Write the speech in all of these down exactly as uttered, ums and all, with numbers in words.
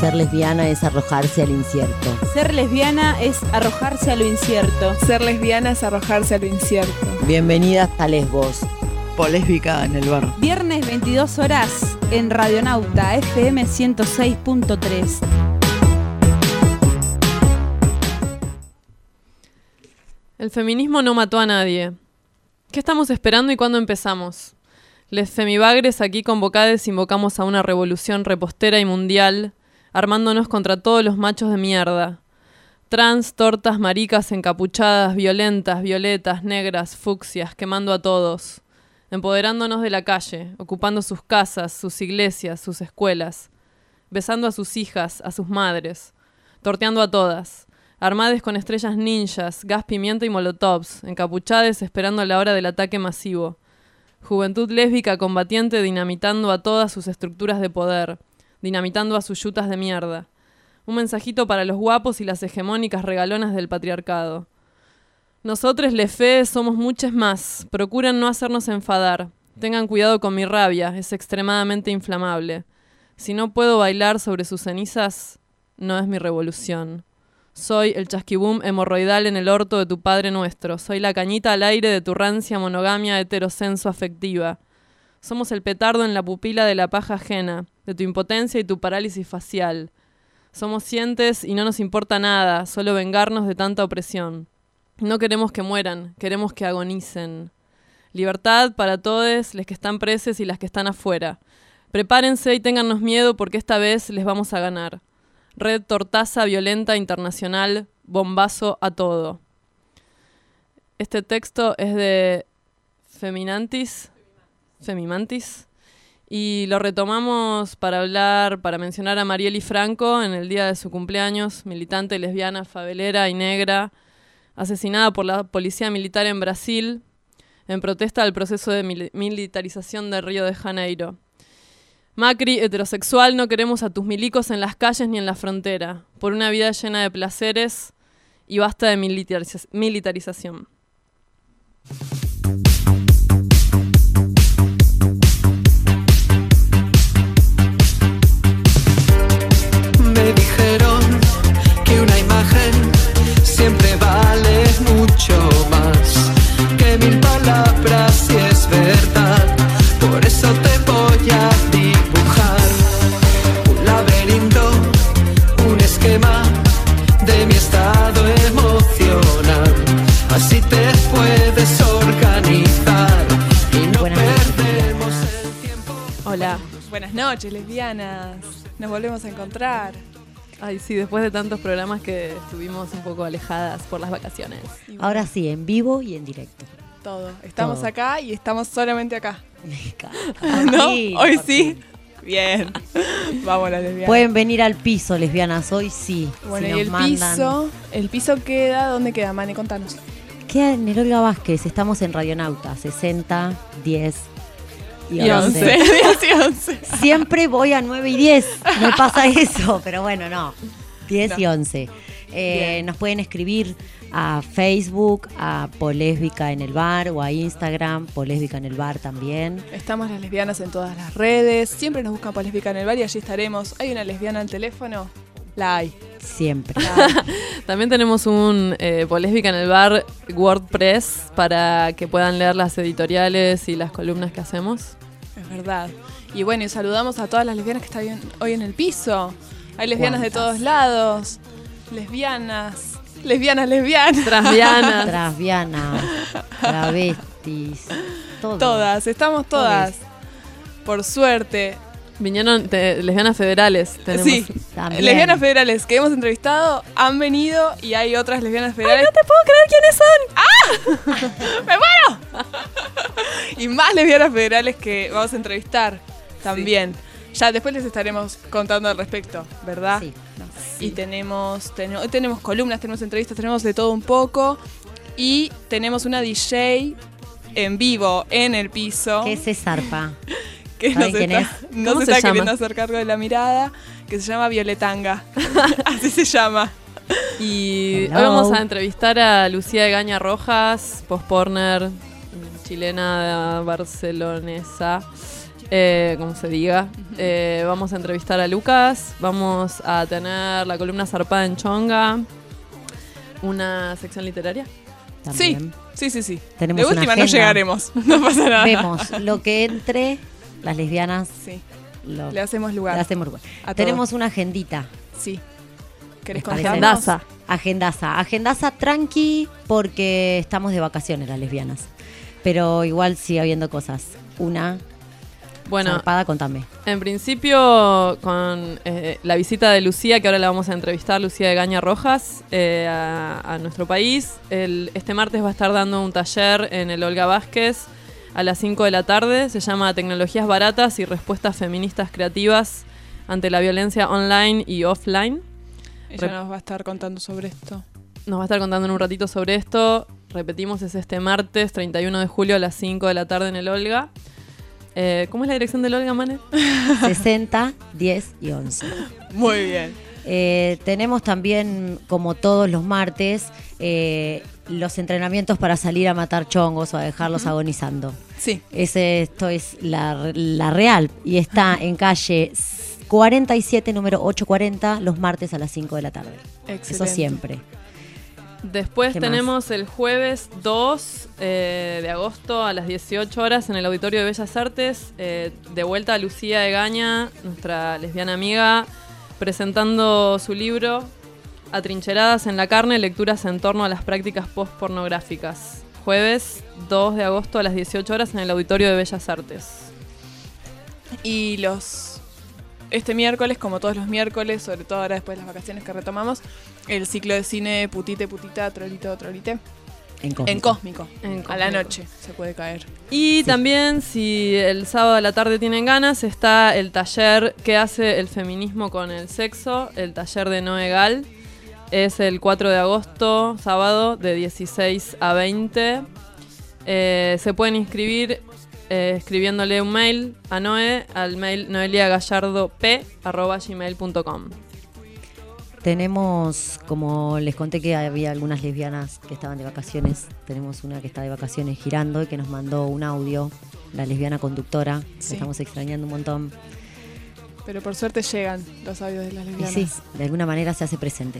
ser lesbiana es arrojarse al incierto. Ser lesbiana es arrojarse a lo incierto. Ser lesbiana es arrojarse a lo incierto. Bienvenidas a Lesbos. Polésbica en el bar. Viernes veintidós horas en Radionauta F M ciento seis punto tres. El feminismo no mató a nadie. ¿Qué estamos esperando y cuándo empezamos? Les femibagres aquí convocades invocamos a una revolución repostera y mundial, armándonos contra todos los machos de mierda. Trans, tortas, maricas, encapuchadas, violentas, violetas, negras, fucsias, quemando a todos. Empoderándonos de la calle, ocupando sus casas, sus iglesias, sus escuelas. Besando a sus hijas, a sus madres. Torteando a todas. Armades con estrellas ninjas, gas pimienta y molotovs, encapuchades esperando la hora del ataque masivo. Juventud lésbica combatiente dinamitando a todas sus estructuras de poder, dinamitando a sus yutas de mierda. Un mensajito para los guapos y las hegemónicas regalonas del patriarcado. Nosotros, les fe, somos muchas más. Procuran no hacernos enfadar. Tengan cuidado con mi rabia, es extremadamente inflamable. Si no puedo bailar sobre sus cenizas, no es mi revolución. Soy el chasquibum hemorroidal en el orto de tu Padre Nuestro. Soy la cañita al aire de tu rancia monogamia heterosenso afectiva. Somos el petardo en la pupila de la paja ajena, de tu impotencia y tu parálisis facial. Somos cientes y no nos importa nada, solo vengarnos de tanta opresión. No queremos que mueran, queremos que agonicen. Libertad para todos los que están presos y las que están afuera. Prepárense y téngannos miedo porque esta vez les vamos a ganar. Red Tortaza Violenta Internacional, bombazo a todo. Este texto es de Feminantis, Femimantis, y lo retomamos para hablar, para mencionar a Marielle Franco en el día de su cumpleaños, militante lesbiana, favelera y negra, asesinada por la policía militar en Brasil, en protesta del proceso de mil- militarización de Río de Janeiro. Macri, heterosexual, no queremos a tus milicos en las calles ni en la frontera, por una vida llena de placeres y basta de militariz- militarización. Me dijeron que una imagen siempre vale mucho más que mil palabras si es verdad, por eso te voy a dibujar un laberinto, un esquema de mi estado emocional, así te puedes organizar y no Buenas perdemos el tiempo. Hola. Buenas noches, lesbianas. Nos volvemos a encontrar. Ay, sí, después de tantos programas que estuvimos un poco alejadas por las vacaciones. Ahora sí, en vivo y en directo. Todo. Estamos Todo. acá y estamos solamente acá. Por ¿No? fin, Hoy por sí. fin. Bien. Vamos las lesbianas. Pueden venir al piso, lesbianas, hoy sí. Bueno, si y nos el mandan. piso, el piso queda, ¿dónde queda, Mane? Contanos. Queda en el Olga Vázquez, estamos en Radionauta, sesenta, diez y, Y once. diez y once. Siempre voy a nueve y diez, me pasa eso, pero bueno, no, diez No. y once. Eh, Bien. nos pueden escribir a Facebook, a Polésbica en el bar o a Instagram, Polésbica en el bar también. Estamos las lesbianas en todas las redes. Siempre nos buscan por Lesbica en el bar y allí estaremos. ¿Hay una lesbiana al teléfono? La hay. Siempre. La hay. También tenemos un eh, Polésbica en el bar WordPress para que puedan leer las editoriales y las columnas que hacemos. Es verdad. Y bueno, y saludamos a todas las lesbianas que están hoy en el piso. Hay lesbianas de ¿Cuántas? todos lados. Lesbianas. Lesbianas, lesbianas. Transvianas. Transvianas, travestis, todo. Todas, estamos todas. Por suerte. Vinieron te- lesbianas federales. Tenemos. Sí. También. Lesbianas federales que hemos entrevistado han venido y hay otras lesbianas federales. ¡No te puedo creer quiénes son! ¡Ah! ¡Me muero! Y más lesbianas federales que vamos a entrevistar también. Ya después les estaremos contando al respecto, ¿verdad? Sí. Y tenemos, ten- hoy tenemos columnas, tenemos entrevistas, tenemos de todo un poco. Y tenemos una D J en vivo en el piso. ¿Qué se zarpa? que ¿Saben nos quién está, es? no ¿Cómo se se está llama? queriendo hacer cargo de la mirada, que se llama Violetanga. Así se llama. Y Hello. hoy vamos a entrevistar a Lucía Egaña Rojas, post-porner, chilena barcelonesa. eh, como se diga. Eh, vamos a entrevistar a Lucas, vamos a tener la columna zarpada en Chonga, una sección literaria. También. Sí, sí, sí, sí. Tenemos De una última no agenda. llegaremos, no pasa nada. Vemos lo que entre las lesbianas. Sí, Lo, le hacemos lugar. le hacemos lugar. a todo. Tenemos una agendita. Sí. ¿Querés ¿Les parece? contarnos? Agendaza. Agendaza. Agendaza tranqui porque estamos de vacaciones las lesbianas. Pero igual sigue habiendo cosas. Una Bueno, zarpada, contame. en principio, con eh, la visita de Lucía, que ahora la vamos a entrevistar, Lucía de Gaña Rojas, eh, a, a nuestro país. El, este martes va a estar dando un taller en el Olga Vázquez a las cinco de la tarde. Se llama Tecnologías Baratas y Respuestas Feministas Creativas ante la Violencia Online y Offline. Ella Rep- nos va a estar contando sobre esto. Nos va a estar contando en un ratito sobre esto. Repetimos, es este martes, treinta y uno de julio a las cinco de la tarde en el Olga. Eh, ¿Cómo es la dirección del Olga, Mane? sesenta, diez y once. Muy bien. Eh, tenemos también, como todos los martes, eh, los entrenamientos para salir a matar chongos o a dejarlos agonizando. Sí. Ese, esto es la, la real y está en calle cuarenta y siete, número ochocientos cuarenta, los martes a las cinco de la tarde. Excelente. Eso siempre. Después ¿Qué tenemos el jueves dos eh, de agosto a las dieciocho horas en el Auditorio de Bellas Artes. Eh, de vuelta a Lucía de Gaña, nuestra lesbiana amiga, presentando su libro Atrincheradas en la carne, lecturas en torno a las prácticas post-pornográficas. Jueves dos de agosto a las dieciocho horas en el Auditorio de Bellas Artes. Y los este miércoles, como todos los miércoles, sobre todo ahora después de las vacaciones que retomamos, el ciclo de cine Putite, Putita, Trolito, Trolite, En Cósmico. en Cósmico. En A la Cósmico. noche se puede caer. Y también, si el sábado a la tarde tienen ganas, está el taller que hace el feminismo con el sexo, el taller de Noé Gal. Es el cuatro de agosto, sábado, de dieciséis a veinte. Eh, se pueden inscribir eh, escribiéndole un mail a Noé al mail noeliagallardop arroba gmail punto com. Tenemos, como les conté que había algunas lesbianas que estaban de vacaciones, tenemos una que está de vacaciones girando y que nos mandó un audio, la lesbiana conductora, Sí. que estamos extrañando un montón. Pero por suerte llegan los audios de las Y lesbianas. sí, de alguna manera se hace presente.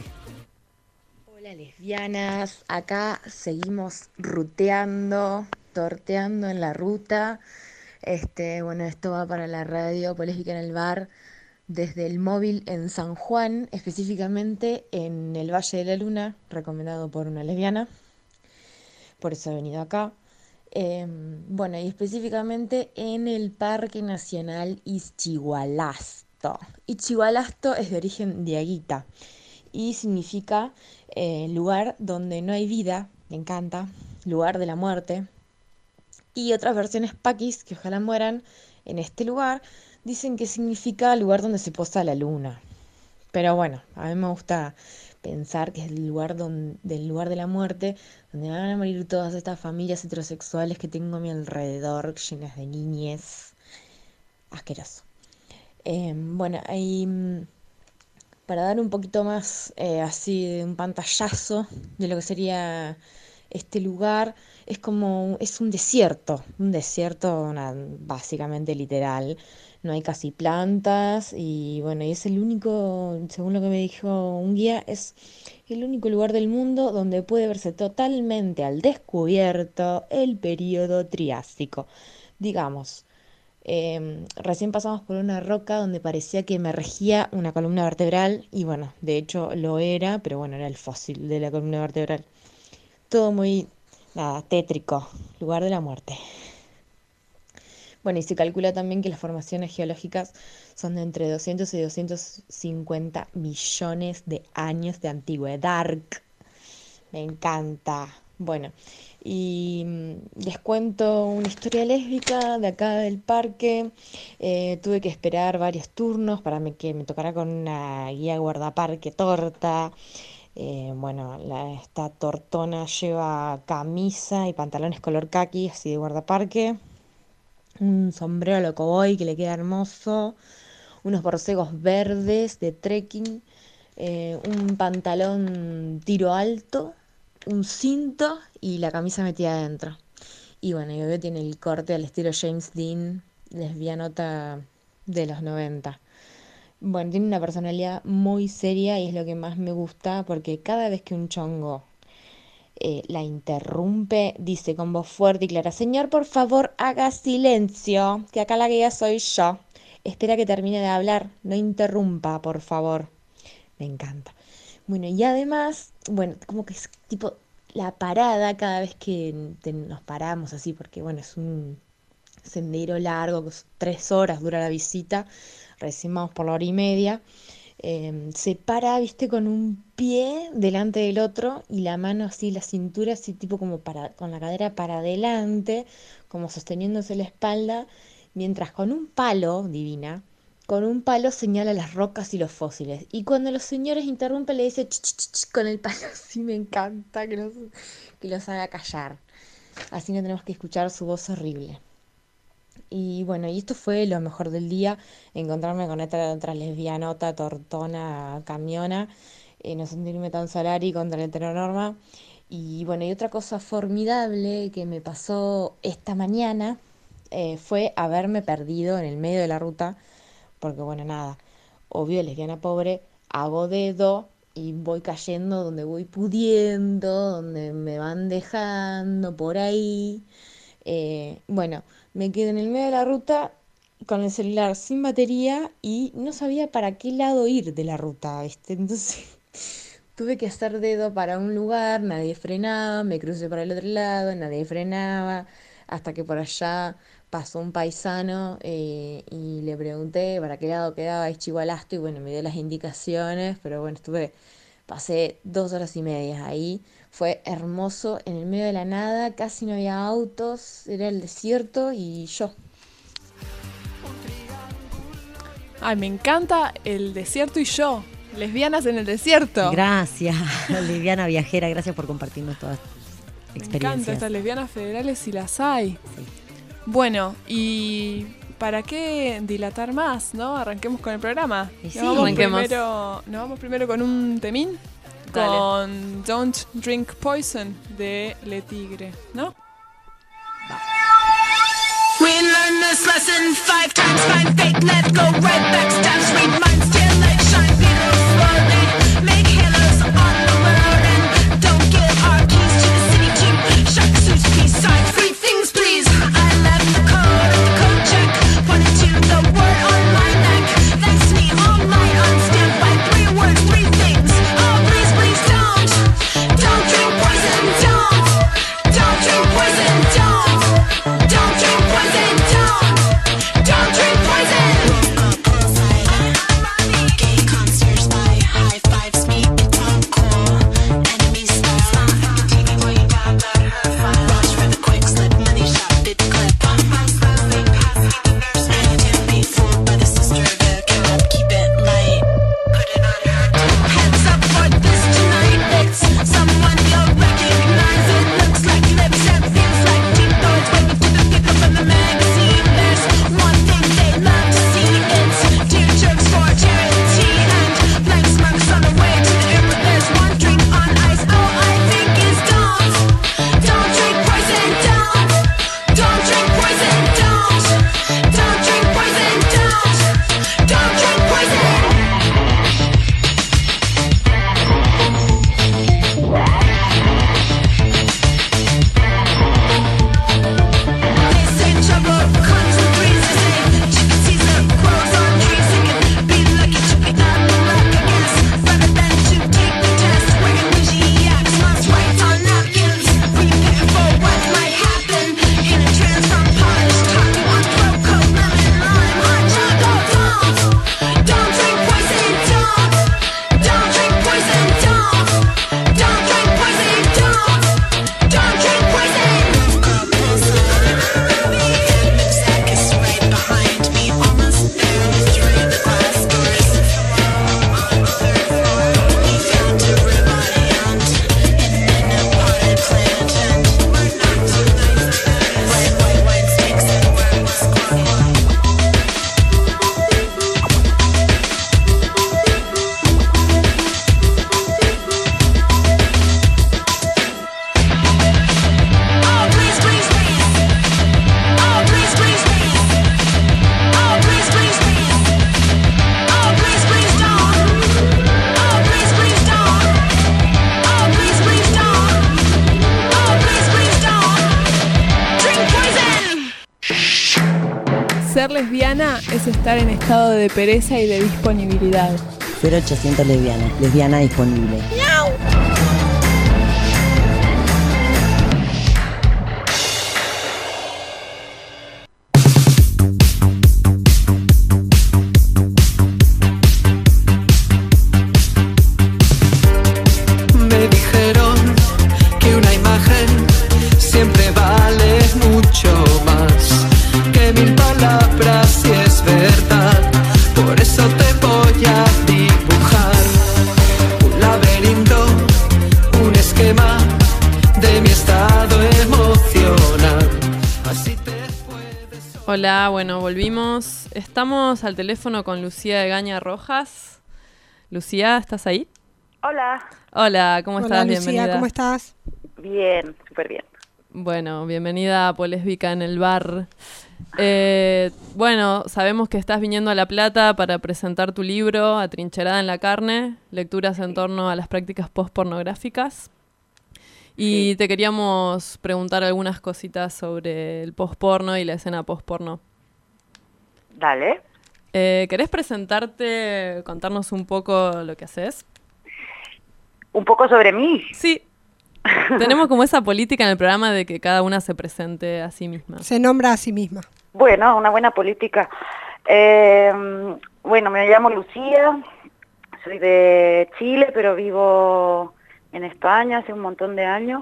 Hola lesbianas, acá seguimos ruteando, torteando en la ruta. Este, bueno, esto va para la radio Polésbica en el Bar desde el móvil en San Juan, específicamente en el Valle de la Luna, recomendado por una lesbiana. Por eso he venido acá. Eh, bueno, y específicamente en el Parque Nacional Ischigualasto. Ischigualasto es de origen diaguita y significa eh, lugar donde no hay vida, me encanta, lugar de la muerte. Y otras versiones paquis, que ojalá mueran en este lugar, dicen que significa lugar donde se posa la luna. Pero bueno, a mí me gusta pensar que es el lugar, donde, del lugar de la muerte, donde van a morir todas estas familias heterosexuales que tengo a mi alrededor, llenas de niñez. Asqueroso. Eh, bueno, ahí... Para dar un poquito más eh, así de un pantallazo de lo que sería este lugar, es como, es un desierto, un desierto una- básicamente literal, no hay casi plantas y bueno, y es el único, según lo que me dijo un guía, es el único lugar del mundo donde puede verse totalmente al descubierto el período Triásico, digamos. Eh, recién pasamos por una roca donde parecía que emergía una columna vertebral y bueno, de hecho lo era, pero bueno, era el fósil de la columna vertebral. Todo muy, nada, tétrico, lugar de la muerte. Bueno, y se calcula también que las formaciones geológicas son de entre doscientos y doscientos cincuenta millones de años de antigüedad. Me encanta. Bueno, y mm, les cuento una historia lésbica de acá del parque. Eh, tuve que esperar varios turnos para me- que me tocara con una guía guardaparque torta. Eh, bueno, la- esta tortona lleva camisa y pantalones color caqui, así de guardaparque. Un sombrero a lo cowboy que le queda hermoso. Unos borcegos verdes de trekking. eh, un pantalón tiro alto, un cinto y la camisa metida adentro. Y bueno, mi bebé tiene el corte al estilo James Dean, lesbianota de los noventa. Bueno, tiene una personalidad muy seria y es lo que más me gusta porque cada vez que un chongo eh, la interrumpe, dice con voz fuerte y clara: Señor, por favor, haga silencio, que acá la guía soy yo. Espera que termine de hablar, no interrumpa, por favor. Me encanta. Bueno, y además, bueno, como que es tipo la parada cada vez que te- nos paramos así, porque bueno, es un sendero largo, que es tres horas dura la visita, recién vamos por la hora y media. Eh, se para, viste, con un pie delante del otro y la mano así, la cintura así, tipo como para, con la cadera para adelante, como sosteniéndose la espalda, mientras con un palo, divina, con un palo señala las rocas y los fósiles. Y cuando los señores interrumpen, le dice ch, ch, ch, ch, con el palo. Sí, me encanta que los, que los haga callar. Así no tenemos que escuchar su voz horrible. Y bueno, y esto fue lo mejor del día, encontrarme con otra, otra lesbianota, tortona, camiona, eh, no sentirme tan solari contra la heteronorma. Y bueno, y otra cosa formidable que me pasó esta mañana eh, fue haberme perdido en el medio de la ruta, porque bueno, nada, obvio, lesbiana pobre, hago dedo y voy cayendo donde voy pudiendo, donde me van dejando por ahí. Eh, bueno, me quedé en el medio de la ruta con el celular sin batería y no sabía para qué lado ir de la ruta, ¿viste? Entonces tuve que hacer dedo para un lugar, nadie frenaba, me crucé para el otro lado, nadie frenaba, hasta que por allá pasó un paisano eh, y le pregunté para qué lado quedaba Ischigualasto y bueno, me dio las indicaciones, pero bueno, estuve, pasé dos horas y media ahí, fue hermoso, en el medio de la nada, casi no había autos, era el desierto y yo. Ay, me encanta el desierto y yo. Lesbianas en el desierto. Gracias, lesbiana viajera, gracias por compartirnos todas tus Me encanta experiencias. estas lesbianas federales si las hay. Sí. Bueno, y ¿para qué dilatar más, no? Arranquemos con el programa. Y sí. Nos vamos Arranquemos. primero, nos vamos primero con un temín. Dale. Con Don't Drink Poison de Le Tigre, ¿no? We learned this lesson five times, find fake, let go, right back, stabs, read minds, tail light, shine, people slowly, make halos on the road, and don't give our keys to the city team, shark suits, peace sign, free things, please. I left the code at the code check, pointed to the word on my neck, that's me all night on standby, three words, three things, oh please, please don't, don't drink poison, don't, don't drink poison, don't, don't drink poison, don't, don't drink poison. lesbiana es estar en estado de pereza y de disponibilidad. cero ochocientos lesbiana, lesbiana disponible. Me dijeron que una imagen siempre vale mucho más que mil palabras, si es verdad. Por eso te voy a dibujar un laberinto, un esquema de mi estado emocional. Así te puedes... Hola, bueno, volvimos. Estamos al teléfono con Lucía de Gaña Rojas. Lucía, ¿estás ahí? Hola. Hola, ¿cómo Hola, estás? Lucía, Bienvenida. ¿cómo estás? Bien, súper bien. Bueno, bienvenida a Polésbica en el Bar. Eh, bueno, sabemos que estás viniendo a La Plata para presentar tu libro, Atrincherada en la carne, lecturas en torno a las prácticas postpornográficas. Y Sí. te queríamos preguntar algunas cositas sobre el postporno y la escena postporno. Dale. Eh, ¿Querés presentarte, contarnos un poco lo que haces? Un poco sobre mí. Sí. Tenemos como esa política en el programa de que cada una se presente a sí misma. Se nombra a sí misma. Bueno, una buena política. Eh, bueno, me llamo Lucía, soy de Chile, pero vivo en España hace un montón de años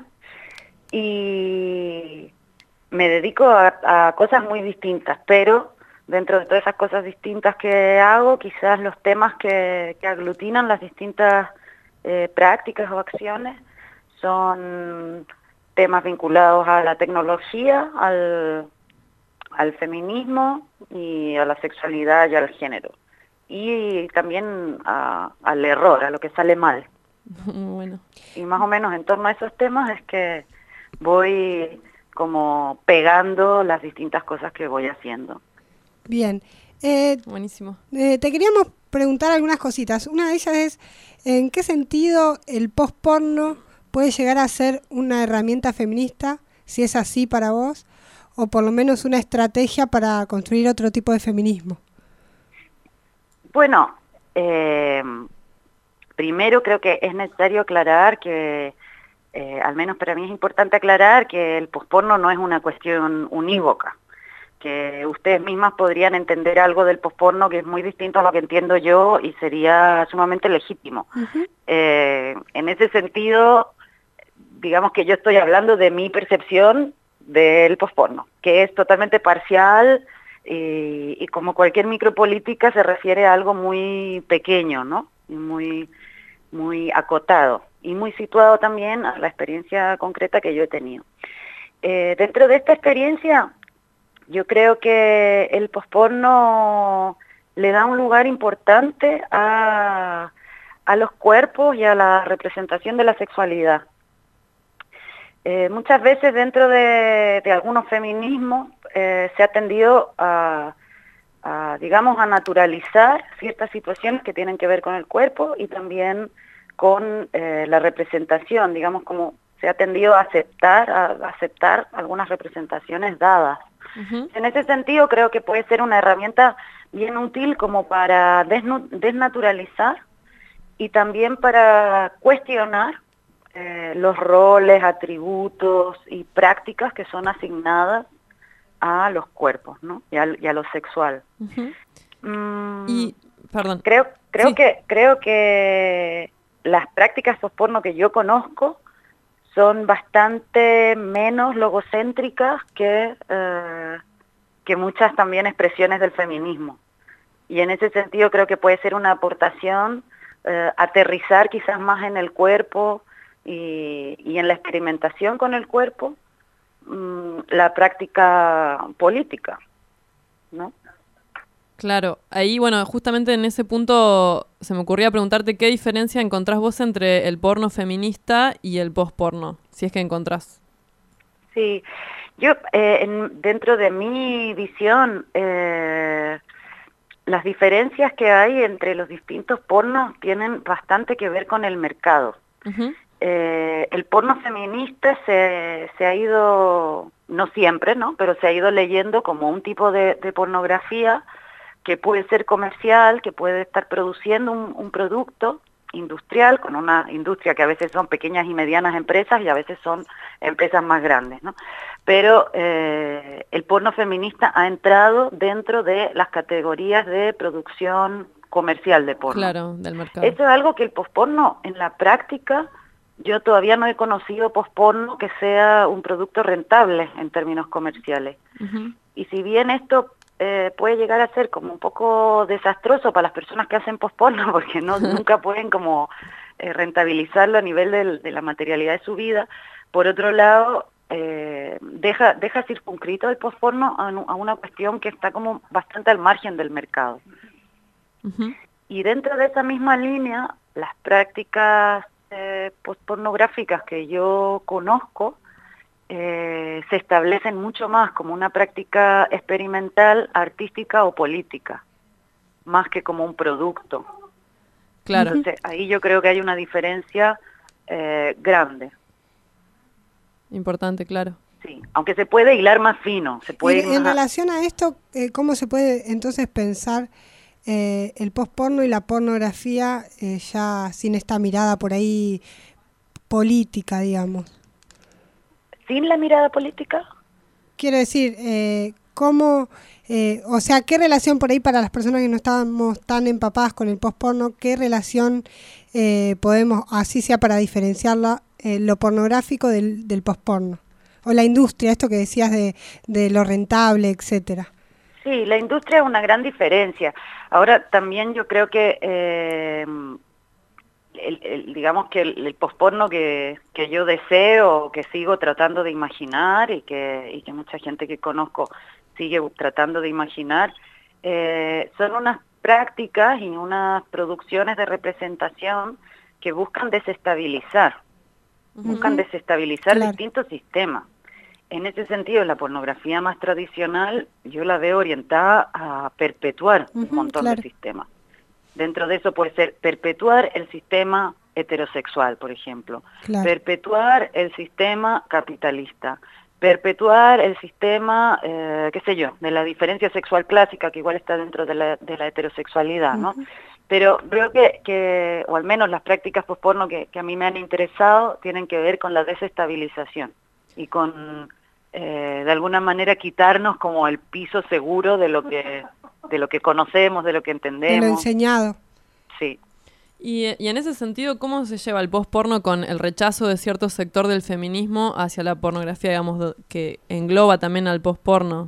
y me dedico a, a cosas muy distintas, pero dentro de todas esas cosas distintas que hago, quizás los temas que, que aglutinan las distintas eh, prácticas o acciones son temas vinculados a la tecnología, al, al feminismo y a la sexualidad y al género. Y también a- al error, a lo que sale mal. Bueno. Y más o menos en torno a esos temas es que voy como pegando las distintas cosas que voy haciendo. Bien. Eh, Buenísimo. eh, te queríamos preguntar algunas cositas. Una de ellas es, ¿en qué sentido el postporno puede llegar a ser una herramienta feminista, si es así para vos, o por lo menos una estrategia para construir otro tipo de feminismo? Bueno, eh, primero creo que es necesario aclarar que, eh, al menos para mí es importante aclarar que el posporno no es una cuestión unívoca, que ustedes mismas podrían entender algo del posporno que es muy distinto a lo que entiendo yo y sería sumamente legítimo. Uh-huh. Eh, en ese sentido, digamos que yo estoy hablando de mi percepción del posporno, que es totalmente parcial y, y como cualquier micropolítica se refiere a algo muy pequeño, ¿no? Y muy, muy acotado y muy situado también a la experiencia concreta que yo he tenido. Eh, dentro de esta experiencia, yo creo que el posporno le da un lugar importante a, a los cuerpos y a la representación de la sexualidad. Eh, muchas veces dentro de, de algunos feminismos eh, se ha tendido a, a, digamos, a naturalizar ciertas situaciones que tienen que ver con el cuerpo y también con eh, la representación, digamos, como se ha tendido a aceptar, a, a aceptar algunas representaciones dadas. Uh-huh. En ese sentido creo que puede ser una herramienta bien útil como para desnu- desnaturalizar y también para cuestionar eh, los roles, atributos y prácticas que son asignadas a los cuerpos, ¿no? Y a, y a lo sexual. Uh-huh. Mm, Y, perdón. creo creo Sí. que creo que las prácticas posporno que yo conozco son bastante menos logocéntricas que, eh, que muchas también expresiones del feminismo. Y en ese sentido creo que puede ser una aportación eh, aterrizar quizás más en el cuerpo y, y en la experimentación con el cuerpo, mmm, la práctica política, ¿no? Claro, ahí, bueno, justamente en ese punto se me ocurría preguntarte qué diferencia encontrás vos entre el porno feminista y el postporno, si es que encontrás. Sí, yo eh, en, dentro de mi visión, eh, las diferencias que hay entre los distintos pornos tienen bastante que ver con el mercado. Uh-huh. eh, el porno feminista se, se ha ido, no siempre, ¿no? Pero se ha ido leyendo como un tipo de, de pornografía que puede ser comercial, que puede estar produciendo un, un producto industrial, con una industria que a veces son pequeñas y medianas empresas y a veces son empresas más grandes, ¿no? Pero eh, el porno feminista ha entrado dentro de las categorías de producción comercial de porno. Claro, del mercado. Esto es algo que el posporno en la práctica, yo todavía no he conocido posporno que sea un producto rentable en términos comerciales. Uh-huh. Y si bien esto eh, puede llegar a ser como un poco desastroso para las personas que hacen posporno, porque no nunca pueden como eh, rentabilizarlo a nivel del, de la materialidad de su vida, por otro lado, eh, deja, deja circunscrito el posporno a, a una cuestión que está como bastante al margen del mercado. Uh-huh. Y dentro de esa misma línea, las prácticas eh, pornográficas que yo conozco eh, se establecen mucho más como una práctica experimental, artística o política, más que como un producto. Claro. Entonces, ahí yo creo que hay una diferencia eh, grande. Importante, claro. Sí, aunque se puede hilar más fino. Se puede Y ir en más- relación a esto, eh, ¿cómo se puede entonces pensar eh, el posporno y la pornografía eh, ya sin esta mirada por ahí política, digamos? ¿Sin la mirada política? Quiero decir, eh, ¿cómo, eh, o sea, qué relación por ahí para las personas que no estamos tan empapadas con el posporno, qué relación eh, podemos, así sea para diferenciarla, eh, lo pornográfico del, del posporno? O la industria, esto que decías de, de lo rentable, etcétera. Sí, la industria es una gran diferencia. Ahora también yo creo que, eh, el, el- digamos que el, el posporno que, que yo deseo, que sigo tratando de imaginar y que, y que mucha gente que conozco sigue tratando de imaginar, eh, son unas prácticas y unas producciones de representación que buscan desestabilizar, buscan Ujú. desestabilizar Claro. distintos sistemas. En ese sentido, la pornografía más tradicional yo la veo orientada a perpetuar un Ujú, montón claro. de sistemas. Dentro de eso puede ser perpetuar el sistema heterosexual, por ejemplo, Claro. perpetuar el sistema capitalista, perpetuar el sistema, eh, qué sé yo, de la diferencia sexual clásica, que igual está dentro de la, de la heterosexualidad, ¿no? Ujú. Pero creo que, que, o al menos las prácticas posporno que, que a mí me han interesado, tienen que ver con la desestabilización y con, eh, de alguna manera, quitarnos como el piso seguro de lo que de lo que conocemos, de lo que De lo entendemos. enseñado. Sí. Y, y en ese sentido, ¿cómo se lleva el post-porno con el rechazo de cierto sector del feminismo hacia la pornografía, digamos, do- que engloba también al post-porno?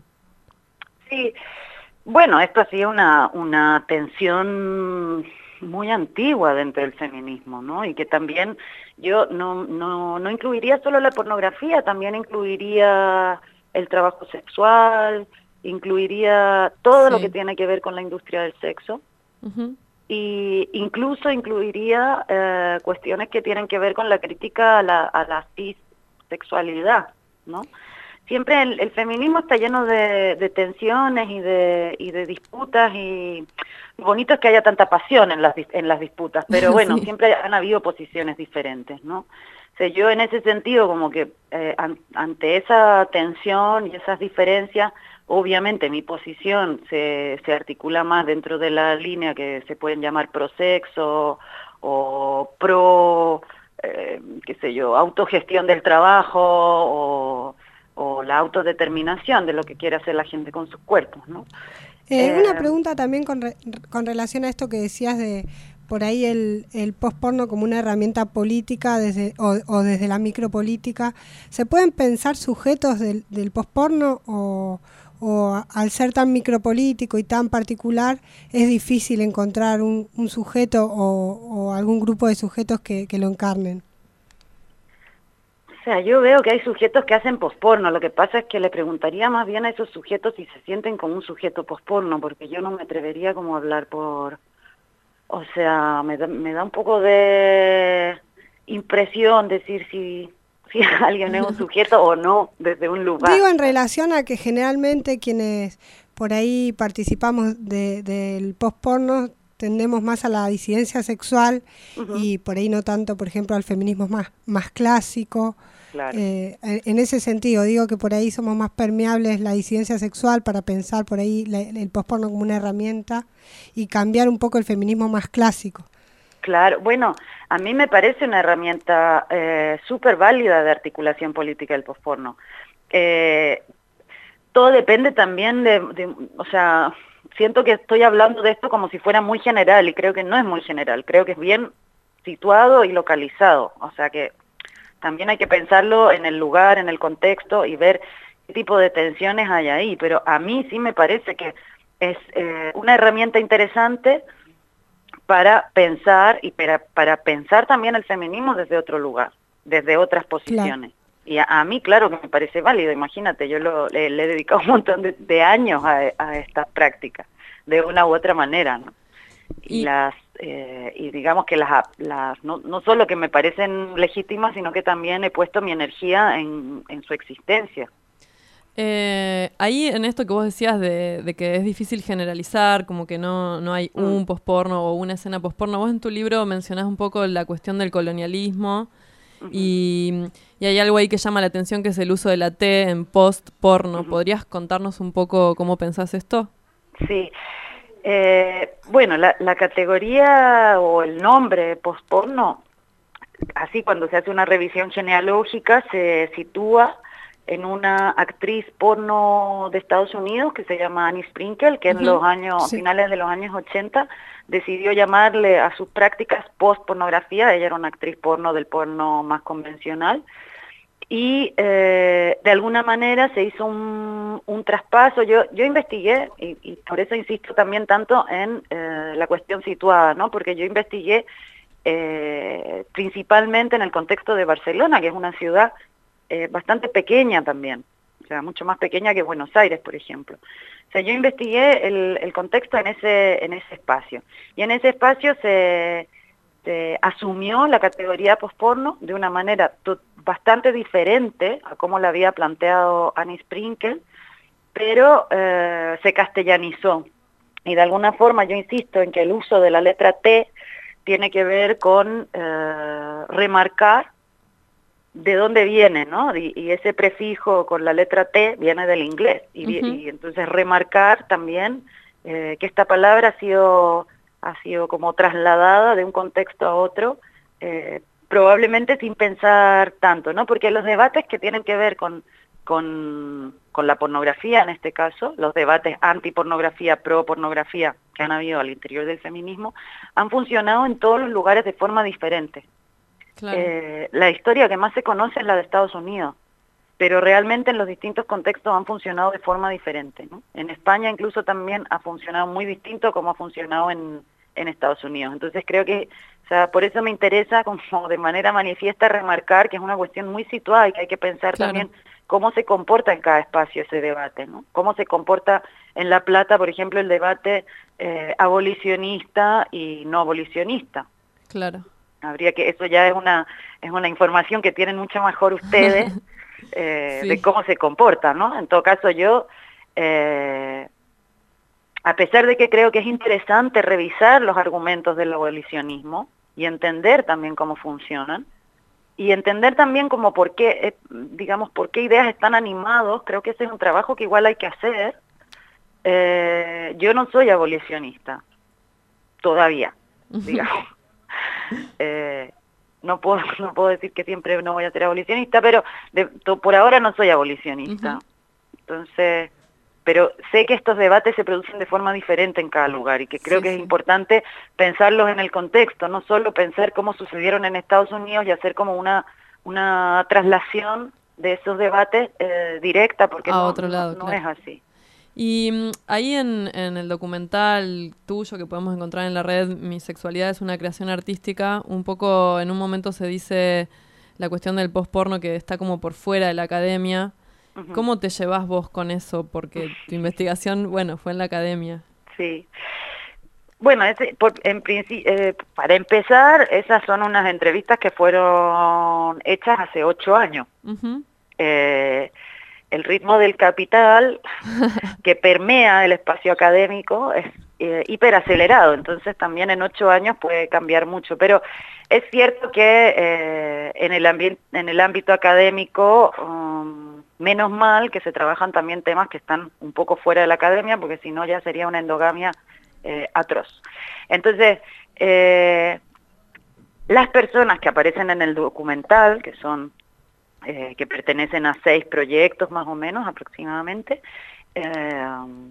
Sí, bueno, esto ha sido una, una tensión muy antigua dentro del feminismo, ¿no? Y que también yo no, no, no incluiría solo la pornografía, también incluiría el trabajo sexual, incluiría todo lo Sí. que tiene que ver con la industria del sexo, Ujú. y incluso incluiría eh, cuestiones que tienen que ver con la crítica a la, a la cisexualidad, ¿no? Siempre el, el feminismo está lleno de, de tensiones y de, y de disputas, y lo bonito es que haya tanta pasión en las, dis- en las disputas, pero bueno, Sí. siempre han habido posiciones diferentes, ¿no? O sea, yo en ese sentido, como que eh, an- ante esa tensión y esas diferencias, obviamente mi posición se, se articula más dentro de la línea que se pueden llamar pro-sexo o pro, eh, qué sé yo, autogestión del trabajo o, o la autodeterminación de lo que quiere hacer la gente con sus cuerpos, ¿no? Eh, Eh, una pregunta también con, re- con relación a esto que decías de por ahí el, el post-porno como una herramienta política desde, o, o desde la micropolítica. ¿Se pueden pensar sujetos del, del post-porno o, o a- al ser tan micropolítico y tan particular es difícil encontrar un, un sujeto o, o algún grupo de sujetos que, que lo encarnen? O sea, yo veo que hay sujetos que hacen posporno, lo que pasa es que le preguntaría más bien a esos sujetos si se sienten como un sujeto posporno, porque yo no me atrevería como a hablar por... O sea, me da, me da un poco de impresión decir si, si alguien es un sujeto o no desde un lugar. Digo en relación a que generalmente quienes por ahí participamos de, del post-porno tendemos más a la disidencia sexual Ujú. y por ahí no tanto, por ejemplo, al feminismo más, más clásico. Claro. Eh, en, en ese sentido, digo que por ahí somos más permeables la disidencia sexual para pensar por ahí la- el posporno como una herramienta y cambiar un poco el feminismo más clásico. Claro, bueno, a mí me parece una herramienta eh, súper válida de articulación política del posporno. Eh, todo depende también de, de, o sea, siento que estoy hablando de esto como si fuera muy general y creo que no es muy general, creo que es bien situado y localizado, o sea que también hay que pensarlo en el lugar, en el contexto y ver qué tipo de tensiones hay ahí, pero a mí sí me parece que es eh, una herramienta interesante para pensar y para, para pensar también el feminismo desde otro lugar, desde otras posiciones. Y a, a mí, claro que me parece válido, imagínate, yo lo, le, le he dedicado un montón de, de años a, a estas prácticas, de una u otra manera, ¿no? Y, Y- las eh, y digamos que las, las no, no solo que me parecen legítimas, sino que también he puesto mi energía en, en su existencia. Eh, ahí en esto que vos decías de, de que es difícil generalizar, como que no, no hay Mm. un posporno o una escena posporno, vos en tu libro mencionás un poco la cuestión del colonialismo Ujú. y, y hay algo ahí que llama la atención que es el uso de la T en post-porno. Ujú. ¿Podrías contarnos un poco cómo pensás esto? Sí. Eh, bueno, la, la categoría o el nombre posporno, así cuando se hace una revisión genealógica, se sitúa en una actriz porno de Estados Unidos que se llama Annie Sprinkle, que en Ujú, los años, sí. finales de los años ochenta, decidió llamarle a sus prácticas post-pornografía. Ella era una actriz porno del porno más convencional. Y eh, de alguna manera se hizo un, un traspaso. Yo, yo investigué, y, y por eso insisto también tanto en eh, la cuestión situada, ¿no? Porque yo investigué eh, principalmente en el contexto de Barcelona, que es una ciudad eh, bastante pequeña también, o sea, mucho más pequeña que Buenos Aires, por ejemplo. O sea, yo investigué el, el contexto en ese, en ese espacio, y en ese espacio se, se asumió la categoría posporno de una manera to- bastante diferente a cómo la había planteado Annie Sprinkle, pero eh, se castellanizó. Y de alguna forma yo insisto en que el uso de la letra T tiene que ver con eh, remarcar de dónde viene, ¿no? Y, y ese prefijo con la letra T viene del inglés. Y, vi- Ujú. y entonces remarcar también eh, que esta palabra ha sido, ha sido como trasladada de un contexto a otro, eh, probablemente sin pensar tanto, ¿no? Porque los debates que tienen que ver con, con, con la pornografía, en este caso, los debates anti-pornografía, pro-pornografía que han habido al interior del feminismo, han funcionado en todos los lugares de forma diferente. Claro. Eh, la historia que más se conoce es la de Estados Unidos, pero realmente en los distintos contextos han funcionado de forma diferente, ¿no? En España incluso también ha funcionado muy distinto como ha funcionado en, en Estados Unidos. Entonces creo que, o sea, por eso me interesa como de manera manifiesta remarcar que es una cuestión muy situada y que hay que pensar Claro. también cómo se comporta en cada espacio ese debate, ¿no? Cómo se comporta en La Plata, por ejemplo, el debate eh, abolicionista y no abolicionista. Claro. Habría que, eso ya es una, es una información que tienen mucho mejor ustedes eh, Sí. de cómo se comporta, ¿no? En todo caso yo, eh, a pesar de que creo que es interesante revisar los argumentos del abolicionismo y entender también cómo funcionan, y entender también como por qué, eh, digamos, por qué ideas están animados, creo que ese es un trabajo que igual hay que hacer. Eh, yo no soy abolicionista, todavía, digamos. Eh, no puedo no puedo decir que siempre no voy a ser abolicionista, pero de, to, por ahora no soy abolicionista. Ujú. Entonces, pero sé que estos debates se producen de forma diferente en cada lugar y que creo Sí, que sí. es importante pensarlos en el contexto, no solo pensar cómo sucedieron en Estados Unidos y hacer como una, una traslación de esos debates eh, directa, porque A no, otro lado, no, no claro. es así. Y mm, ahí en, en el documental tuyo que podemos encontrar en la red, Mi sexualidad es una creación artística, un poco en un momento se dice la cuestión del post-porno que está como por fuera de la academia. Ujú. ¿Cómo te llevas vos con eso? Porque tu investigación, bueno, fue en la academia. Sí. Bueno, ese, por, en princi- eh, para empezar, esas son unas entrevistas que fueron hechas hace ocho años. Ujú. Eh, el ritmo del capital que permea el espacio académico es eh, hiperacelerado, entonces también en ocho años puede cambiar mucho, pero es cierto que eh, en, el ambi- en el ámbito académico, um, menos mal que se trabajan también temas que están un poco fuera de la academia, porque si no ya sería una endogamia eh, atroz. Entonces, eh, las personas que aparecen en el documental, que son eh, que pertenecen a seis proyectos más o menos aproximadamente, eh,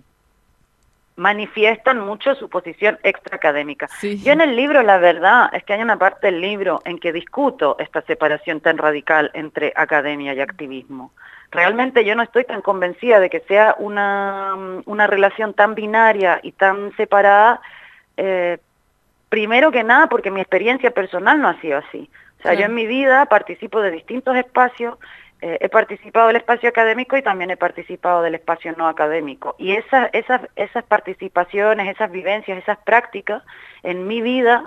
manifiestan mucho su posición extraacadémica. Sí. Yo en el libro, la verdad, es que hay una parte del libro en que discuto esta separación tan radical entre academia y activismo. Realmente yo no estoy tan convencida de que sea una, una relación tan binaria y tan separada, eh, primero que nada porque mi experiencia personal no ha sido así. O sea, Claro. yo en mi vida participo de distintos espacios, eh, he participado del espacio académico y también he participado del espacio no académico. Y esas, esas, esas participaciones, esas vivencias, esas prácticas en mi vida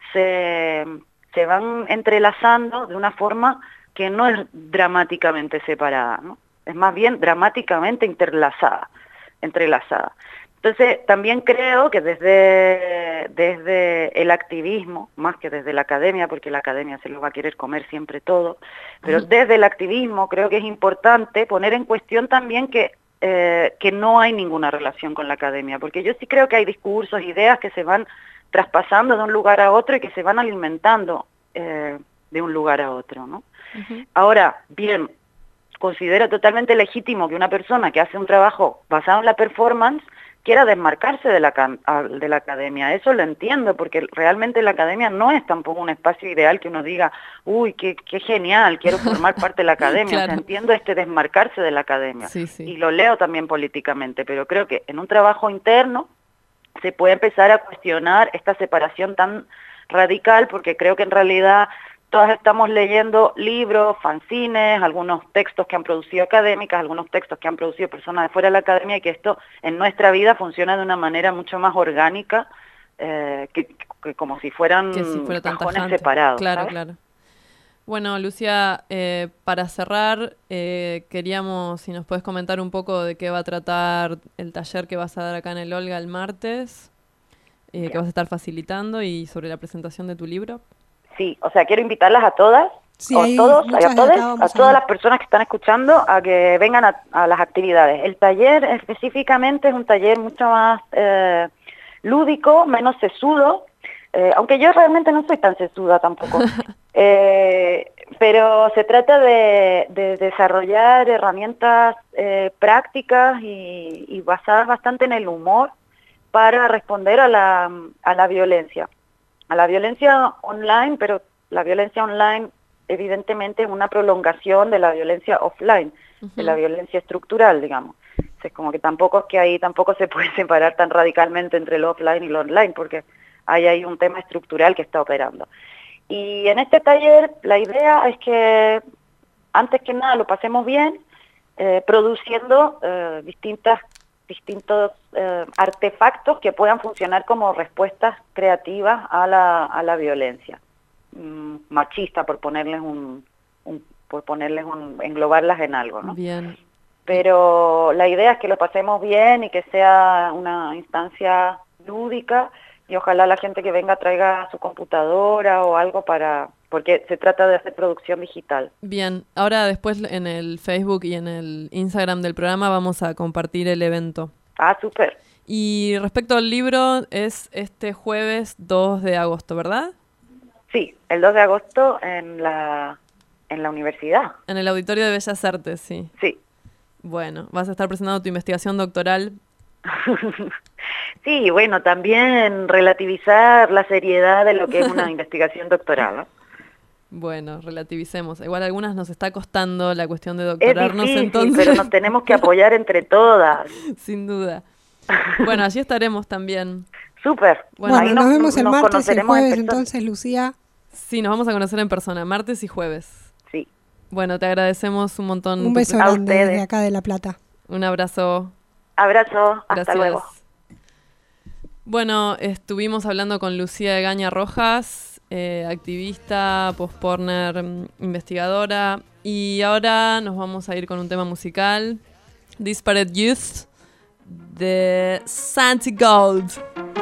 se, se van entrelazando de una forma que no es dramáticamente separada, ¿no? Es más bien dramáticamente interlazada, entrelazada. Entonces, también creo que desde, desde el activismo, más que desde la academia, porque la academia se lo va a querer comer siempre todo, pero desde el activismo creo que es importante poner en cuestión también que, eh, que no hay ninguna relación con la academia, porque yo sí creo que hay discursos, ideas que se van traspasando de un lugar a otro y que se van alimentando eh, de un lugar a otro, ¿no? Ujú. Ahora, bien, considero totalmente legítimo que una persona que hace un trabajo basado en la performance quiera desmarcarse de la, de la academia. Eso lo entiendo, porque realmente la academia no es tampoco un espacio ideal que uno diga, uy, qué, qué genial, quiero formar parte de la academia. Claro. O sea, entiendo este desmarcarse de la academia. Sí, sí. Y lo leo también políticamente, pero creo que en un trabajo interno se puede empezar a cuestionar esta separación tan radical, porque creo que en realidad todas estamos leyendo libros, fanzines, algunos textos que han producido académicas, algunos textos que han producido personas de fuera de la academia, y que esto en nuestra vida funciona de una manera mucho más orgánica, eh, que, que como si fueran Que si fuera tan cajones tajante. separados. Claro, ¿sabes? claro. Bueno, Lucía, eh, para cerrar, eh, queríamos, si nos puedes comentar un poco de qué va a tratar el taller que vas a dar acá en el Olga el martes, eh, que vas a estar facilitando, y sobre la presentación de tu libro. Sí, o sea, quiero invitarlas a todas, Sí, o hay todos, muchas a, de todas, acá, a vamos a todas ver. las personas que están escuchando a que vengan a, a las actividades. El taller específicamente es un taller mucho más eh, lúdico, menos sesudo, eh, aunque yo realmente no soy tan sesuda tampoco. eh, pero se trata de, de desarrollar herramientas eh, prácticas y, y basadas bastante en el humor para responder a la, a la violencia. A la violencia online, pero la violencia online evidentemente es una prolongación de la violencia offline, uh-huh. de la violencia estructural, digamos. Es como que tampoco es que ahí tampoco se puede separar tan radicalmente entre lo offline y lo online, porque ahí hay un tema estructural que está operando. Y en este taller la idea es que antes que nada lo pasemos bien, eh, produciendo eh, distintas distintos eh, artefactos que puedan funcionar como respuestas creativas a la, a la violencia mm, machista, por ponerles un, un por ponerles un, englobarlas en algo, ¿no? Bien. Pero la idea es que lo pasemos bien y que sea una instancia lúdica, y ojalá la gente que venga traiga su computadora o algo para... porque se trata de hacer producción digital. Bien, ahora después en el Facebook y en el Instagram del programa vamos a compartir el evento. Ah, súper. Y respecto al libro, es este jueves dos de agosto, ¿verdad? Sí, el dos de agosto en la, en la universidad. En el Auditorio de Bellas Artes, sí. Sí. Bueno, vas a estar presentando tu investigación doctoral. Sí, bueno, también relativizar la seriedad de lo que es una investigación doctoral, ¿no? Bueno, relativicemos. Igual a algunas nos está costando la cuestión de doctorarnos, es difícil, entonces. pero nos tenemos que apoyar entre todas. Sin duda. Bueno, allí estaremos también. Súper. Bueno, Ahí nos, nos, vemos el nos martes y el conoceremos en jueves, persona. entonces, Lucía. Sí, nos vamos a conocer en persona, martes y jueves. Sí. Bueno, te agradecemos un montón. Un tu beso pre- A grande ustedes. desde acá de La Plata. Un abrazo. Abrazo, hasta Gracias. luego. Bueno, estuvimos hablando con Lucía Egaña Rojas, eh, activista, post-porner, mm, investigadora, y ahora nos vamos a ir con un tema musical, Disparate Youth, de Santi Gold.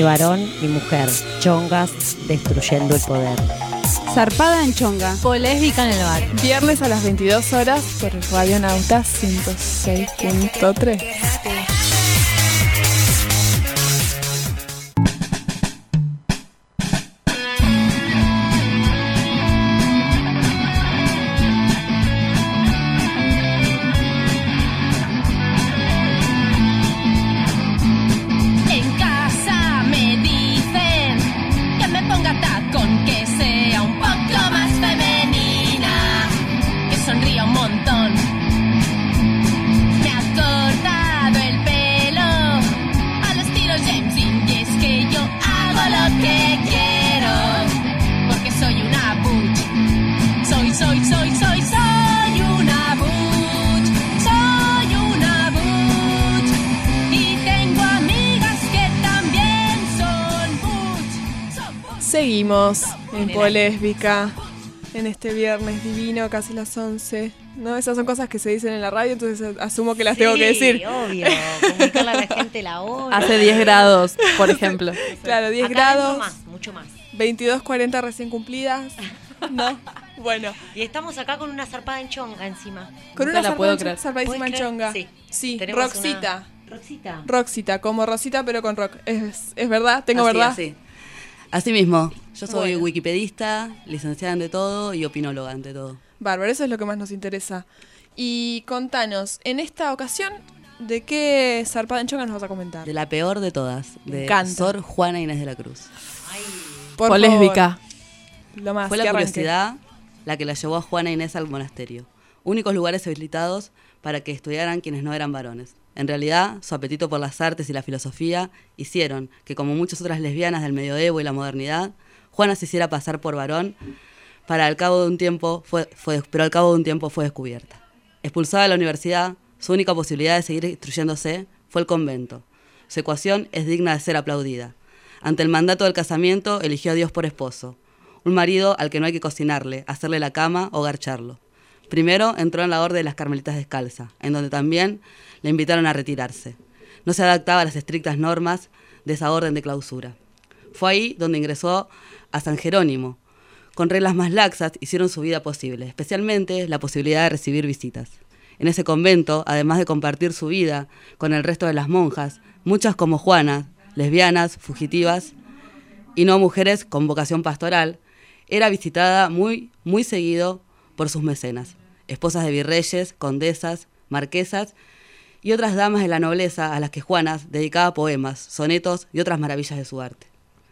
ni varón ni mujer. Chongas destruyendo el poder. Zarpada en Chonga. Polésbica en el bar. Viernes a las veintidós horas por Radio Nauta ciento seis punto tres. En casa me dicen que me ponga tacón, que sea un poco más femenina, que sonría un montón. Me ha cortado el pelo al estilo James Dean, y es que yo hago lo que quiero, porque soy una butch. Soy, soy, soy, soy, soy una butch. Soy una butch. Y tengo amigas que también son butch. Son butch. Seguimos en Polésbica en este viernes divino, casi las once. No, esas son cosas que se dicen en la radio, entonces asumo que las tengo que decir. Sí, obvio. Comunicarle a la gente la hora. Hace diez grados, por ejemplo. Claro, diez Acá grados. dentro más, mucho más. veintidós cuarenta recién cumplidas. No, bueno. Y estamos acá con una zarpada en Chonga encima. Con No una la puedo zarpa- creer. zarpadísima ¿Puedes en creer? Chonga. Sí. Sí, Tenemos Roxita. una- Roxita. Roxita, como Rosita, pero con rock. ¿Es, es verdad? ¿Tengo Así, verdad? Así. Así mismo. Yo soy Bueno. wikipedista, licenciada ante todo y opinóloga ante todo. Bárbaro, eso es lo que más nos interesa. Y contanos, en esta ocasión, ¿de qué zarpada en Chonga nos vas a comentar? De la peor de todas, Me de encanta. Sor Juana Inés de la Cruz. Por Polésbica. favor. Lo más, Fue que la arranque. curiosidad la que la llevó a Juana Inés al monasterio. Únicos lugares habilitados para que estudiaran quienes no eran varones. En realidad, su apetito por las artes y la filosofía hicieron que, como muchas otras lesbianas del medioevo y la modernidad, Juana se hiciera pasar por varón, para al cabo de un tiempo fue, fue, pero al cabo de un tiempo fue descubierta. Expulsada de la universidad, su única posibilidad de seguir instruyéndose fue el convento. Su ecuación es digna de ser aplaudida. Ante el mandato del casamiento, eligió a Dios por esposo, un marido al que no hay que cocinarle, hacerle la cama o garcharlo. Primero entró en la orden de las Carmelitas Descalzas, en donde también le invitaron a retirarse. No se adaptaba a las estrictas normas de esa orden de clausura. Fue ahí donde ingresó a San Jerónimo. Con reglas más laxas hicieron su vida posible, especialmente la posibilidad de recibir visitas. En ese convento, además de compartir su vida con el resto de las monjas, muchas como Juana, lesbianas, fugitivas y no mujeres con vocación pastoral, era visitada muy, muy seguido por sus mecenas, esposas de virreyes, condesas, marquesas y otras damas de la nobleza a las que Juana dedicaba poemas, sonetos y otras maravillas de su arte.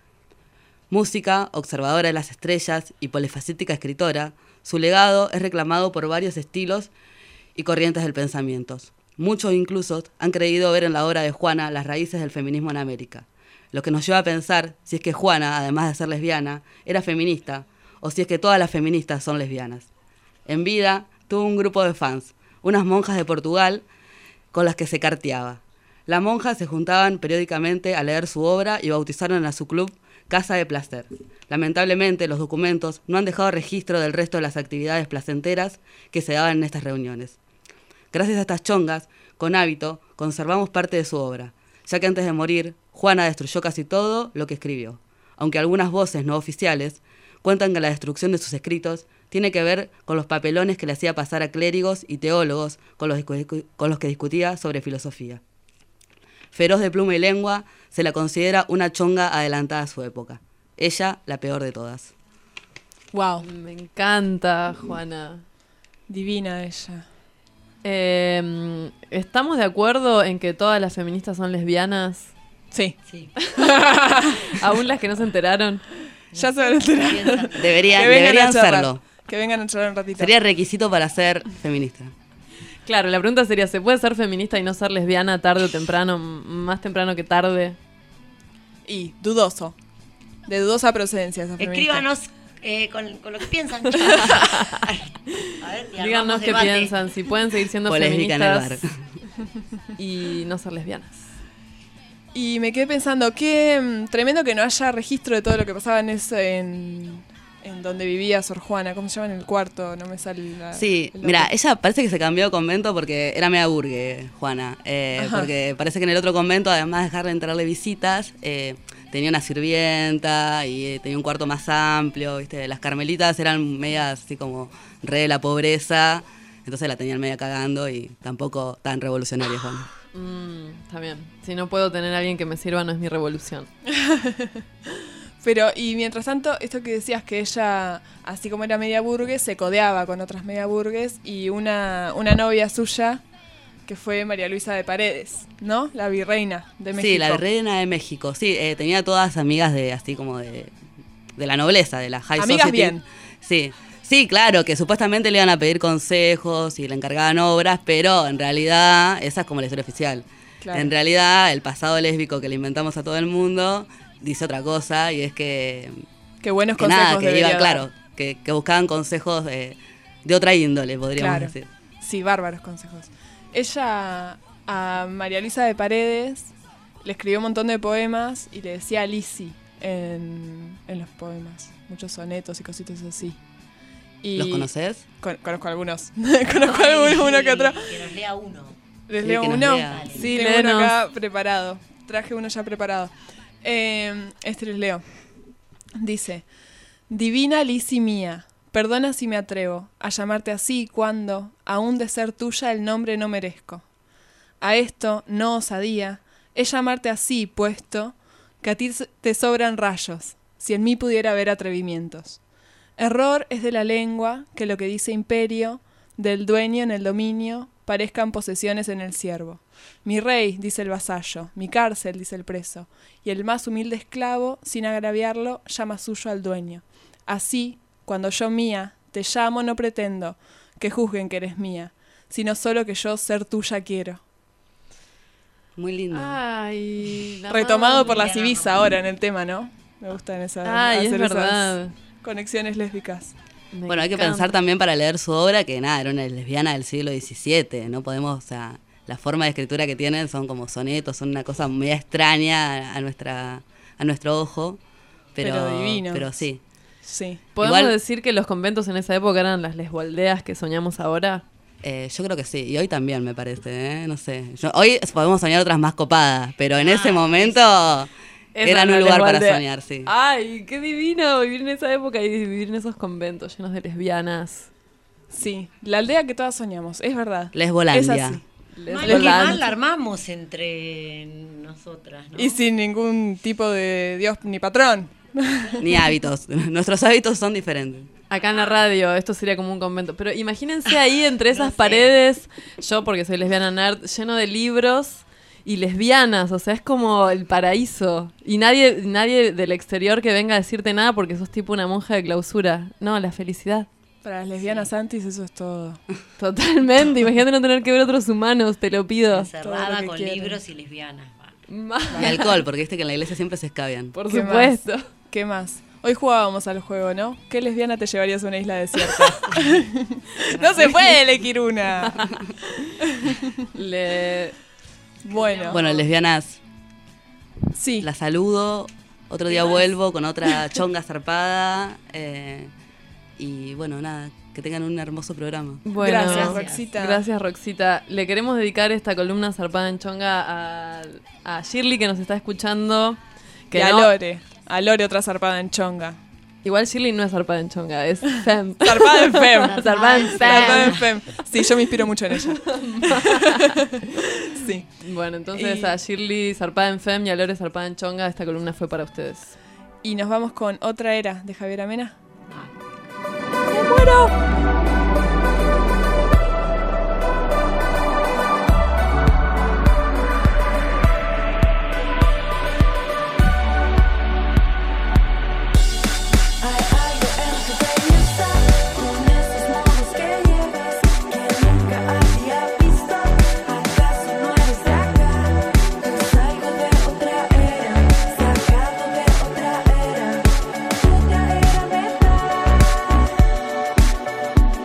Música, observadora de las estrellas y polifacética escritora, su legado es reclamado por varios estilos y corrientes del pensamiento. Muchos incluso han creído ver en la obra de Juana las raíces del feminismo en América, lo que nos lleva a pensar si es que Juana, además de ser lesbiana, era feminista, o si es que todas las feministas son lesbianas. En vida tuvo un grupo de fans, unas monjas de Portugal con las que se carteaba. Las monjas se juntaban periódicamente a leer su obra y bautizaron a su club Casa de Placer. Lamentablemente, los documentos no han dejado registro del resto de las actividades placenteras que se daban en estas reuniones. Gracias a estas chongas, con hábito, conservamos parte de su obra, ya que antes de morir, Juana destruyó casi todo lo que escribió. Aunque algunas voces no oficiales cuentan que la destrucción de sus escritos tiene que ver con los papelones que le hacía pasar a clérigos y teólogos con los, discu- con los que discutía sobre filosofía. Feroz de pluma y lengua, se la considera una chonga adelantada a su época. Ella, la peor de todas. Wow, Me encanta, Juana. divina ella. Eh, ¿Estamos de acuerdo en que todas las feministas son lesbianas? Sí, Sí. Aún las que no se enteraron. ya se van a enterar. Debería, Que vengan deberían a charlar. serlo. Que vengan a charlar un ratito. Sería requisito para ser feminista. Claro, la pregunta sería, ¿se puede ser feminista y no ser lesbiana tarde o temprano? M- Más temprano que tarde. Y dudoso. De dudosa procedencia esa feminista. Escríbanos eh, con, con lo que piensan. A ver, y armamos Díganos qué debate. piensan, si pueden seguir siendo Polésbica en el feministas y no ser lesbianas. Y me quedé pensando, qué mm, tremendo que no haya registro de todo lo que pasaba en ese, en, en donde vivía Sor Juana. ¿Cómo se llama en el cuarto? No me sale la, Sí, el mira, nombre. ella parece que se cambió de convento porque era media burgue, Juana. Eh, Ajá. porque parece que en el otro convento, además de dejarle entrarle visitas, eh, tenía una sirvienta y eh, tenía un cuarto más amplio, ¿viste? Las carmelitas eran medias así como re de la pobreza, entonces la tenían media cagando y tampoco tan revolucionarias, bueno. Mm, está bien. Si no puedo tener a alguien que me sirva, no es mi revolución. Pero, y mientras tanto, esto que decías que ella, así como era media burgues, se codeaba con otras media burgues y una, una novia suya, que fue María Luisa de Paredes, ¿no? La virreina de México. Sí, la virreina de México, sí, eh, tenía todas amigas de, así como de, de la nobleza, de la high Amigas society. bien. Sí, sí, claro, que supuestamente le iban a pedir consejos y le encargaban obras, pero en realidad, esa es como la historia oficial. Claro. En realidad, el pasado lésbico que le inventamos a todo el mundo dice otra cosa, y es que... Qué buenos que consejos nada, que debería iba, dar. claro, que, que buscaban consejos de, de otra índole, podríamos Claro. decir. Sí, bárbaros consejos. Ella a María Luisa de Paredes le escribió un montón de poemas y le decía Lisi en, en los poemas. Muchos sonetos y cositas así. Y ¿Los conoces? Con- conozco algunos. conozco algunos, uno que otro. Que nos lea uno. ¿Les Sí, leo que nos uno? lea. Sí, Dale. tengo uno Léenos. acá preparado. Traje uno ya preparado. Eh, este les leo. Dice: Divina Lisi mía, perdona si me atrevo a llamarte así cuando, aún de ser tuya, el nombre no merezco. A esto, no osadía, es llamarte así, puesto que a ti te sobran rayos, si en mí pudiera haber atrevimientos. Error es de la lengua que lo que dice imperio, del dueño en el dominio, parezcan posesiones en el siervo. Mi rey, dice el vasallo, mi cárcel, dice el preso, y el más humilde esclavo, sin agraviarlo, llama suyo al dueño. Así, cuando yo mía, te llamo, no pretendo que juzguen que eres mía, sino solo que yo ser tuya quiero. Muy lindo. Ay, la Retomado por la madre. Civisa ahora en el tema, ¿no? Me gustan esas, Ay, es hacer esas verdad. conexiones lésbicas. Me Bueno, hay que encanta. pensar también para leer su obra que nada, era una lesbiana del siglo diecisiete, no podemos, o sea, la forma de escritura que tienen son como sonetos, son una cosa media extraña a nuestra a nuestro ojo, pero Pero divinos. pero sí. Sí. ¿Podemos Igual- decir que los conventos en esa época eran las lesboldeas que soñamos ahora? Eh, yo creo que sí, y hoy también me parece, ¿eh? No sé. Yo- hoy podemos soñar otras más copadas, pero en ese momento Esa eran es un la lugar para lesboldea. soñar, sí. Ay, qué divino vivir en esa época y vivir en esos conventos llenos de lesbianas. Sí, la aldea que todas soñamos, es verdad. Lesbolandia. Es así. Mal, Lesbolandia. qué mal la armamos entre nosotras, ¿no? Y sin ningún tipo de dios ni patrón. Ni hábitos. Nuestros hábitos son diferentes. Acá en la radio, esto sería como un convento. Pero imagínense ahí entre esas paredes, yo porque soy lesbiana nerd, lleno de libros y lesbianas, o sea, es como el paraíso. Y nadie, nadie del exterior que venga a decirte nada porque sos tipo una monja de clausura. No, la felicidad. Para las lesbianas antis eso es todo. Totalmente, imagínate no tener que ver otros humanos, te lo pido. Todo Encerrada lo que con quieren. libros y lesbianas. va. Ma- Y alcohol, porque viste que en la iglesia siempre se escabian. Por ¿Qué supuesto. más? ¿Qué más? Hoy jugábamos al juego, ¿no? ¿Qué lesbiana te llevarías a una isla desierta? No se puede elegir una. Le... Bueno, Bueno, lesbianas, sí. la saludo. Otro día vuelvo con otra chonga zarpada. eh, y bueno, nada, que tengan un hermoso programa. Bueno, Gracias, Roxita. Gracias, Roxita. Le queremos dedicar esta columna zarpada en chonga a, a Shirley que nos está escuchando. Que y a no- Lore. A Lore otra zarpada en chonga. Igual Shirley no es zarpada en chonga, es fem. Zarpada en fem. Zarpada en Zarpada en fem. fem. Sí, yo me inspiro mucho en ella. Sí. Bueno, entonces Y- a Shirley zarpada en fem y a Lore zarpada en chonga, esta columna fue para ustedes. Y nos vamos con Otra Era de Javier Amena. Hay algo en tu belleza, con esos modos que llevas, que nunca había visto. ¿Acaso no eres de acá? Yo salgo de otra era, sacado de otra era, otra era mental.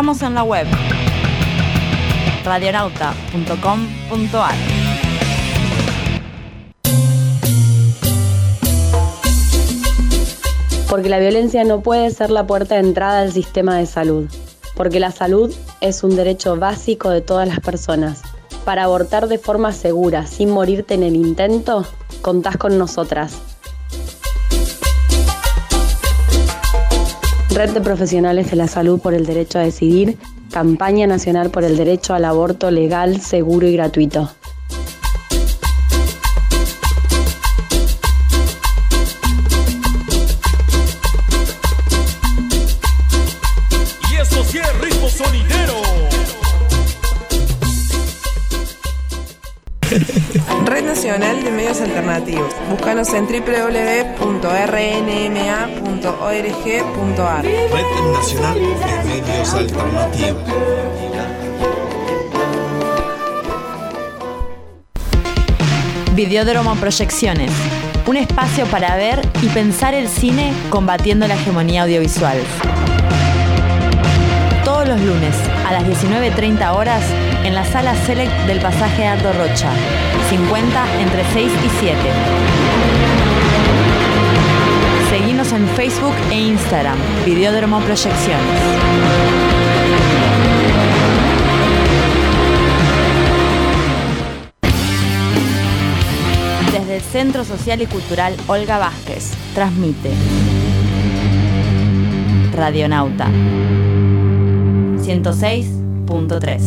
Estamos en la web radionauta punto com punto a r. Porque la violencia no puede ser la puerta de entrada al sistema de salud. Porque la salud es un derecho básico de todas las personas. Para abortar de forma segura, sin morirte en el intento, contás con nosotras. Red de Profesionales de la Salud por el Derecho a Decidir, Campaña Nacional por el Derecho al Aborto Legal, Seguro y Gratuito. Y eso sí es ritmo sonidero. Red Nacional de Medios Alternativos. Búscanos en doble u doble u doble u punto r n m a punto org punto a r. Red Nacional de Medios Alternativos. Videódromo Proyecciones. Un espacio para ver y pensar el cine combatiendo la hegemonía audiovisual. Todos los lunes a las diecinueve treinta horas en la sala Select del pasaje Ardo Rocha, cincuenta entre seis y siete. Seguinos en Facebook e Instagram, Videódromo Proyecciones. Desde el Centro Social y Cultural Olga Vázquez, transmite Radionauta ciento seis punto tres.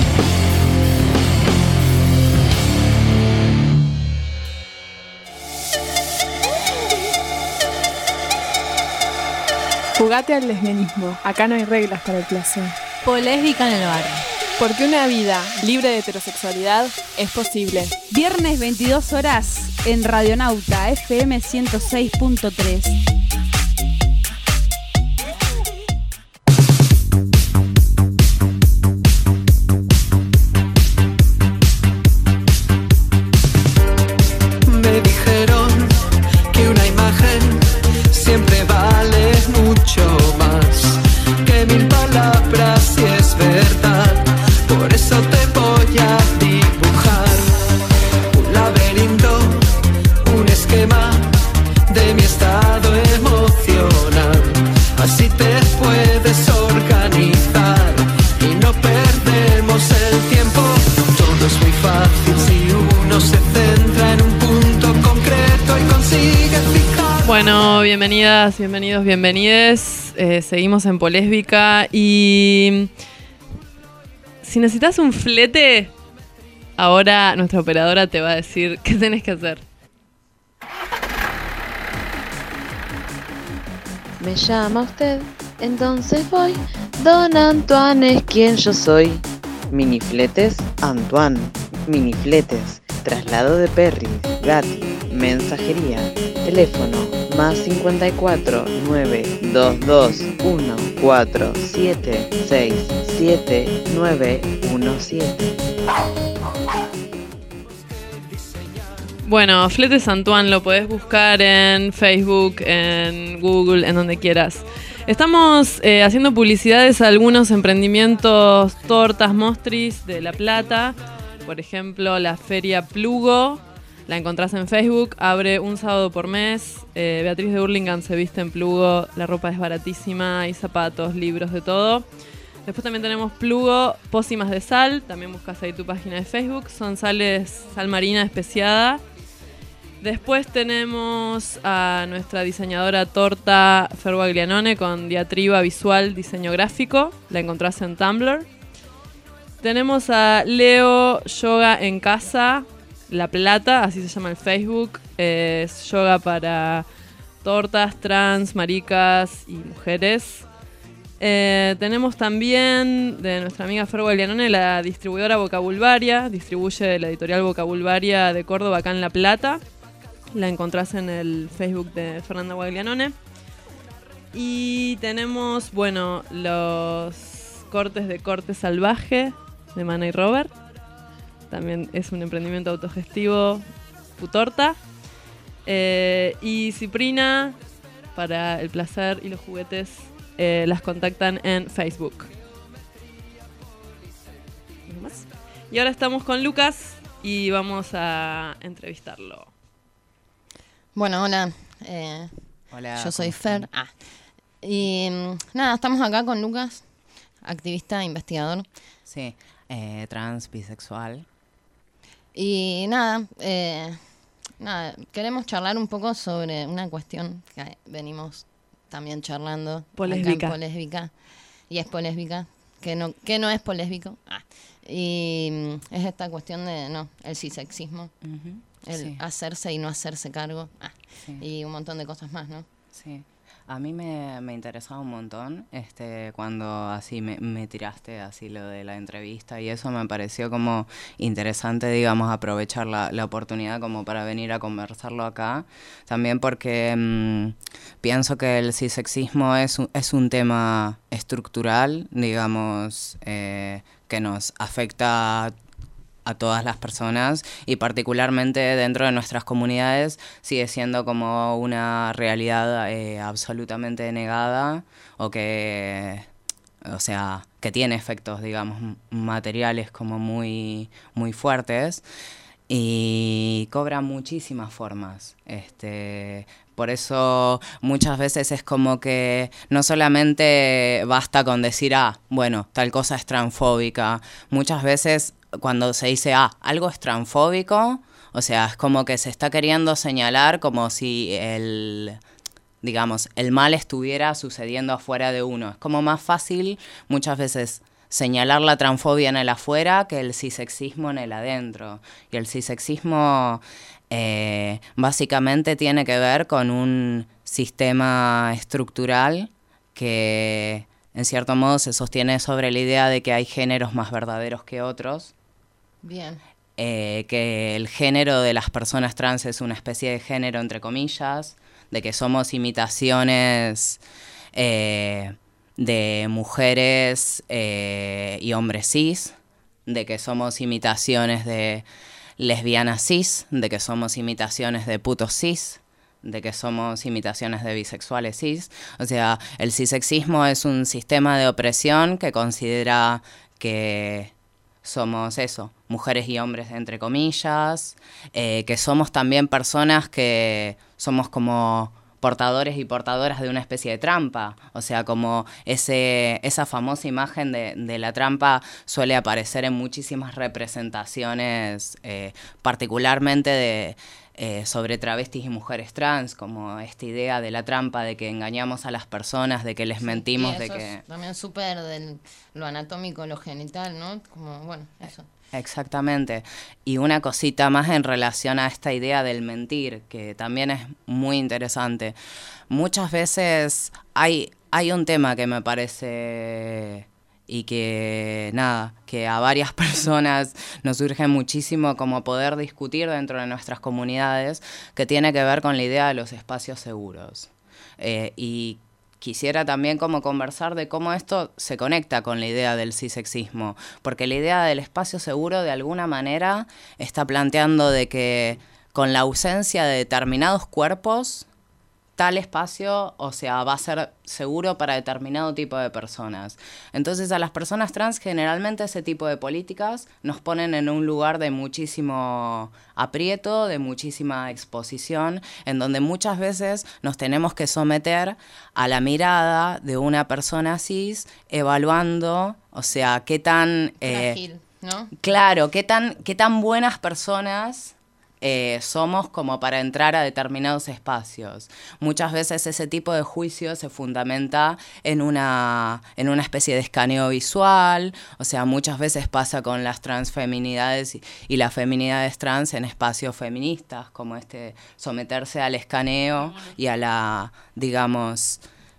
Jugate al lesbianismo. Acá no hay reglas para el placer. Polésbica en el bar. Porque una vida libre de heterosexualidad es posible. Viernes veintidós horas en Radionauta F M ciento seis punto tres. Me dijeron que una imagen siempre vale mucho más que mil palabras, si es verdad. Por eso te voy a dibujar un laberinto, un esquema de mi estado emocional. Así te puedes organizar y no perdemos el tiempo. Todo es muy fácil si uno se centra en un punto concreto y consigue fijar. Bueno, bienvenidas, bienvenidos, bienvenides. Eh, seguimos en Polésbica y si necesitas un flete, ahora nuestra operadora te va a decir qué tenés que hacer. Me llama usted, entonces voy. Don Antoine es quien yo soy. Minifletes Antoine. Minifletes. Traslado de Perry. Gatti. Mensajería. Teléfono más cincuenta y cuatro nueve dos dos uno cuatro siete seis siete nueve uno siete. Bueno, Fletes Antoine lo podés buscar en Facebook, en Google, en donde quieras. Estamos eh, haciendo publicidades a algunos emprendimientos tortas mostris de La Plata. Por ejemplo, la Feria Plugo. La encontrás en Facebook, abre un sábado por mes. Eh, Beatriz de Hurlingham se viste en Plugo, la ropa es baratísima, hay zapatos, libros, de todo. Después también tenemos Plugo, pócimas de sal, también buscas ahí tu página de Facebook, son sales, sal marina especiada. Después tenemos a nuestra diseñadora torta Fer Guaglianone con diatriba visual, diseño gráfico, la encontrás en Tumblr. Tenemos a Leo Yoga en Casa, La Plata, así se llama el Facebook, es yoga para tortas, trans, maricas y mujeres. Eh, tenemos también de nuestra amiga Fer Guaglianone la distribuidora Vocabulvaria, distribuye la editorial Vocabulvaria de Córdoba acá en La Plata. La encontrás en el Facebook de Fernanda Guaglianone. Y tenemos, bueno, los cortes de Corte Salvaje de Mana y Robert. También es un emprendimiento autogestivo, Putorta. Eh, y Ciprina, para el placer y los juguetes, eh, las contactan en Facebook. más. Y ahora estamos con Lucas y vamos a entrevistarlo. Bueno, hola. Eh, Hola, yo soy ¿cómo Fer. están? Ah. Y mm, nada, estamos acá con Lucas, activista, investigador. Sí, eh, trans, bisexual. Y nada, eh, nada, queremos charlar un poco sobre una cuestión que venimos también charlando. Polésbica. Acá en Polésbica. Y es polésbica. Que no, que no es polésbico. Ah. Y mm, es esta cuestión de, no, el cisexismo. Ujú, El sí. hacerse y no hacerse cargo. Ah. Sí. Y un montón de cosas más, ¿no? Sí. A mí me, me interesaba un montón este, cuando así me, me tiraste así lo de la entrevista y eso me pareció como interesante, digamos, aprovechar la, la oportunidad como para venir a conversarlo acá. También porque mmm, pienso que el cisexismo es un, es un tema estructural, digamos, eh, que nos afecta a todas las personas y particularmente dentro de nuestras comunidades sigue siendo como una realidad eh, absolutamente negada o que, o sea, que tiene efectos, digamos, materiales como muy, muy fuertes y cobra muchísimas formas. Este, por eso muchas veces es como que no solamente basta con decir, ah, bueno, tal cosa es transfóbica, muchas veces cuando se dice, ah, algo es transfóbico, o sea, es como que se está queriendo señalar como si el, digamos, el mal estuviera sucediendo afuera de uno. Es como más fácil muchas veces señalar la transfobia en el afuera que el cisexismo en el adentro. Y el cisexismo eh, básicamente tiene que ver con un sistema estructural que en cierto modo se sostiene sobre la idea de que hay géneros más verdaderos que otros. Bien. Eh, que el género de las personas trans es una especie de género, entre comillas, de que somos imitaciones eh, de mujeres eh, y hombres cis, de que somos imitaciones de lesbianas cis, de que somos imitaciones de putos cis, de que somos imitaciones de bisexuales cis. O sea, el cisexismo es un sistema de opresión que considera que somos eso, mujeres y hombres entre comillas, eh, que somos también personas que somos como portadores y portadoras de una especie de trampa. O sea, como ese, esa famosa imagen de, de la trampa suele aparecer en muchísimas representaciones, eh, particularmente de... Eh, sobre travestis y mujeres trans, como esta idea de la trampa, de que engañamos a las personas, de que les mentimos, y de eso que... es también súper de lo anatómico, lo genital, ¿no? Como, bueno, eso. Exactamente. Y una cosita más en relación a esta idea del mentir, que también es muy interesante. Muchas veces hay, hay un tema que me parece... y que nada, que a varias personas nos urge muchísimo como poder discutir dentro de nuestras comunidades, que tiene que ver con la idea de los espacios seguros. Eh, y quisiera también como conversar de cómo esto se conecta con la idea del cisexismo, porque la idea del espacio seguro de alguna manera está planteando de que con la ausencia de determinados cuerpos, tal espacio, o sea, va a ser seguro para determinado tipo de personas. Entonces a las personas trans generalmente ese tipo de políticas nos ponen en un lugar de muchísimo aprieto, de muchísima exposición, en donde muchas veces nos tenemos que someter a la mirada de una persona cis evaluando, o sea, qué tan... Eh, Frágil, ¿no? Claro, qué tan, qué tan buenas personas... Eh, somos como para entrar a determinados espacios. Muchas veces ese tipo de juicio se fundamenta en una, en una especie de escaneo visual, o sea, muchas veces pasa con las transfeminidades y, y las feminidades trans en espacios feministas, como este someterse al escaneo y a la, digamos...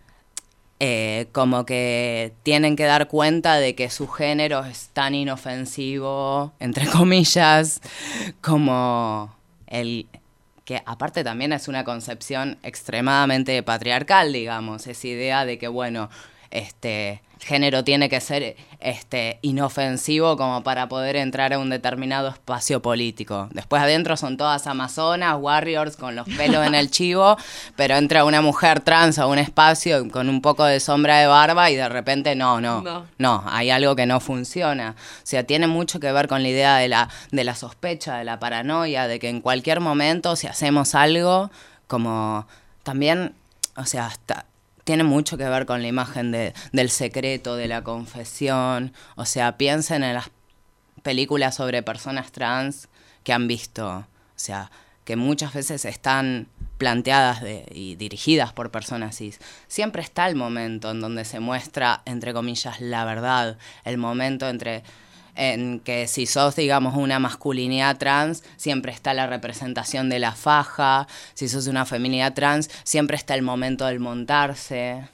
Eh, como que tienen que dar cuenta de que su género es tan inofensivo, entre comillas, como el... que aparte también es una concepción extremadamente patriarcal, digamos, esa idea de que, bueno, este género tiene que ser este inofensivo como para poder entrar a un determinado espacio político. Después adentro son todas amazonas, warriors con los pelos en el chivo, pero entra una mujer trans a un espacio con un poco de sombra de barba y de repente no, no, no, no, hay algo que no funciona. O sea, tiene mucho que ver con la idea de la, de la sospecha, de la paranoia, de que en cualquier momento si hacemos algo, como también, o sea, hasta... tiene mucho que ver con la imagen de, del secreto, de la confesión. O sea, piensen en las películas sobre personas trans que han visto. O sea, que muchas veces están planteadas de, y dirigidas por personas cis. Siempre está el momento en donde se muestra, entre comillas, la verdad. El momento entre... en que si sos, digamos, una masculinidad trans, siempre está la representación de la faja. Si sos una feminidad trans, siempre está el momento del montarse.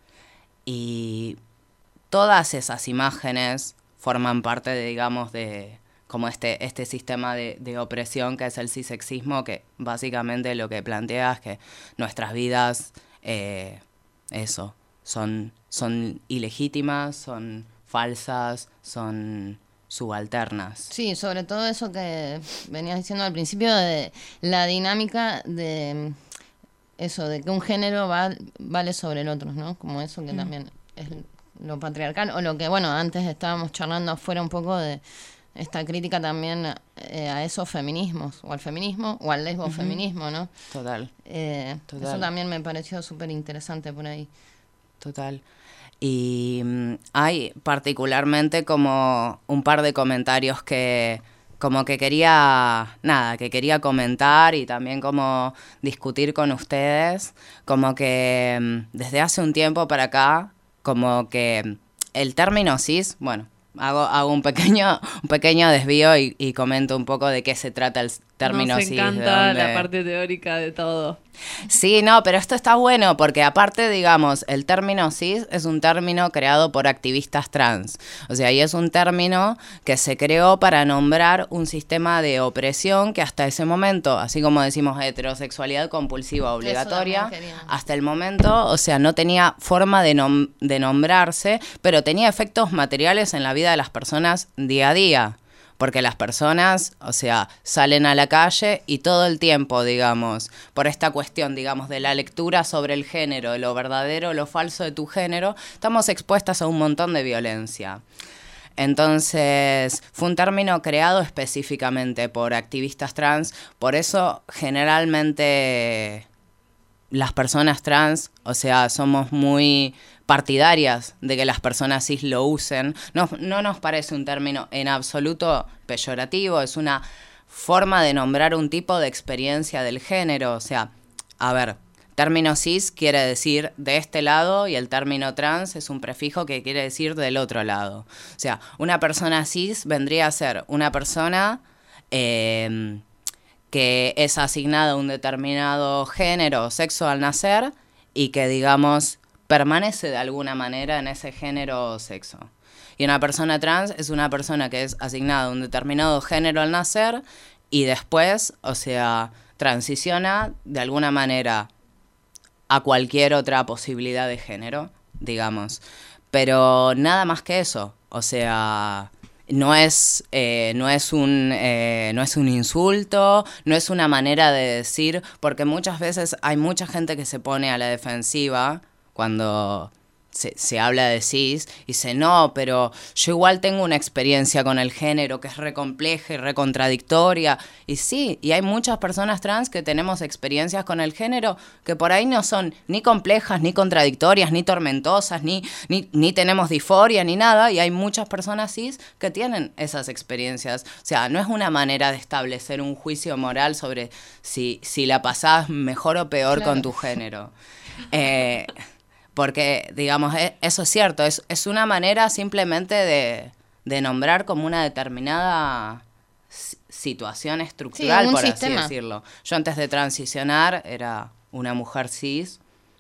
Y todas esas imágenes forman parte, de, digamos, de como este, este sistema de, de opresión que es el cisexismo, que básicamente lo que plantea es que nuestras vidas, eh, eso, son, son ilegítimas, son falsas, son... subalternas. Sí, sobre todo eso que venías diciendo al principio de la dinámica de eso, de que un género va, vale sobre el otro, ¿no? Como eso que mm. también es lo patriarcal, o lo que, bueno, antes estábamos charlando afuera un poco de esta crítica también eh, a esos feminismos, o al feminismo, o al lesbofeminismo, ¿no? Total. Eh, Total. Eso también me pareció súper interesante por ahí. Total. Y um, hay particularmente como un par de comentarios que como que quería, nada, que quería comentar y también como discutir con ustedes, como que um, desde hace un tiempo para acá, como que el término cis, bueno, hago, hago un pequeño, un pequeño desvío y, y comento un poco de qué se trata el término Nos cis. encanta de la parte teórica de todo. Sí, no, pero esto está bueno porque aparte, digamos, el término cis es un término creado por activistas trans. O sea, y es un término que se creó para nombrar un sistema de opresión que hasta ese momento, así como decimos heterosexualidad compulsiva obligatoria, hasta el momento, o sea, no tenía forma de, nom- de nombrarse, pero tenía efectos materiales en la vida de las personas día a día. Porque las personas, o sea, salen a la calle y todo el tiempo, digamos, por esta cuestión, digamos, de la lectura sobre el género, de lo verdadero, lo falso de tu género, estamos expuestas a un montón de violencia. Entonces, fue un término creado específicamente por activistas trans, por eso generalmente las personas trans, o sea, somos muy partidarias de que las personas cis lo usen. No, no nos parece un término en absoluto peyorativo, es una forma de nombrar un tipo de experiencia del género. O sea, a ver, término cis quiere decir de este lado y el término trans es un prefijo que quiere decir del otro lado. O sea, una persona cis vendría a ser una persona eh, que es asignada a un determinado género o sexo al nacer y que, digamos, permanece de alguna manera en ese género o sexo. Y una persona trans es una persona que es asignada a un determinado género al nacer y después, o sea, transiciona de alguna manera a cualquier otra posibilidad de género, digamos. Pero nada más que eso. O sea, no es, eh, no es un, eh, no es un insulto, no es una manera de decir, porque muchas veces hay mucha gente que se pone a la defensiva cuando se, se habla de cis, y dice, no, pero yo igual tengo una experiencia con el género que es re compleja y re contradictoria. Y sí, y hay muchas personas trans que tenemos experiencias con el género que por ahí no son ni complejas, ni contradictorias, ni tormentosas, ni, ni, ni tenemos disforia, ni nada, y hay muchas personas cis que tienen esas experiencias. O sea, no es una manera de establecer un juicio moral sobre si, si la pasás mejor o peor claro. con tu género. Eh... Porque, digamos, eso es cierto, es, es una manera simplemente de, de nombrar como una determinada situación estructural, sí, por sistema. Así decirlo. Yo antes de transicionar era una mujer cis.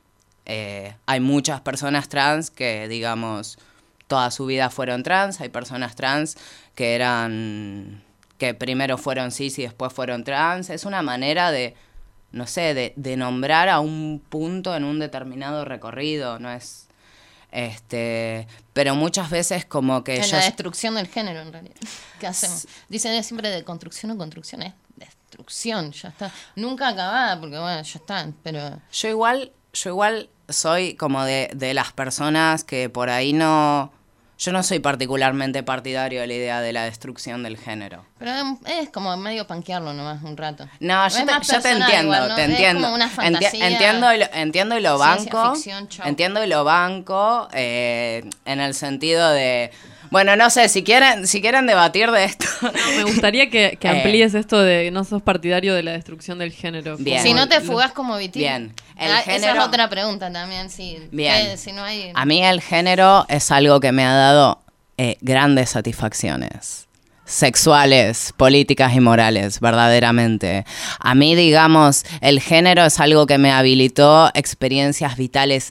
Eh, hay muchas personas trans que, digamos, toda su vida fueron trans. Hay personas trans que eran, que primero fueron cis y después fueron trans. Es una manera de... no sé, de, de nombrar a un punto en un determinado recorrido, no es... Este, pero muchas veces como que En yo... la destrucción del género, en realidad. ¿Qué hacemos? Dicen siempre de construcción o construcción, es destrucción, ya está. Nunca acabada, porque bueno, ya está, pero... Yo igual, yo igual soy como de, de las personas que por ahí no... Yo no soy particularmente partidario de la idea de la destrucción del género. Pero es como medio panquearlo nomás un rato. No, yo, es te, más yo te personal entiendo, igual, ¿no? te Es entiendo. como una Enti- fantasía, entiendo, y lo, entiendo y lo ciencia banco. ficción, chau. Entiendo y lo banco eh, en el sentido de... Bueno, no sé, si quieren, si quieren debatir de esto... Me gustaría que, que Eh, amplíes esto de no sos partidario de la destrucción del género. Bien. Si no te Como- fugás como Vitín. Bien. El Ah, Esa género- es otra pregunta también, sí. Bien. Que si no hay... A mí el género es algo que me ha dado eh, grandes satisfacciones sexuales, políticas y morales, verdaderamente. A mí, digamos, el género es algo que me habilitó experiencias vitales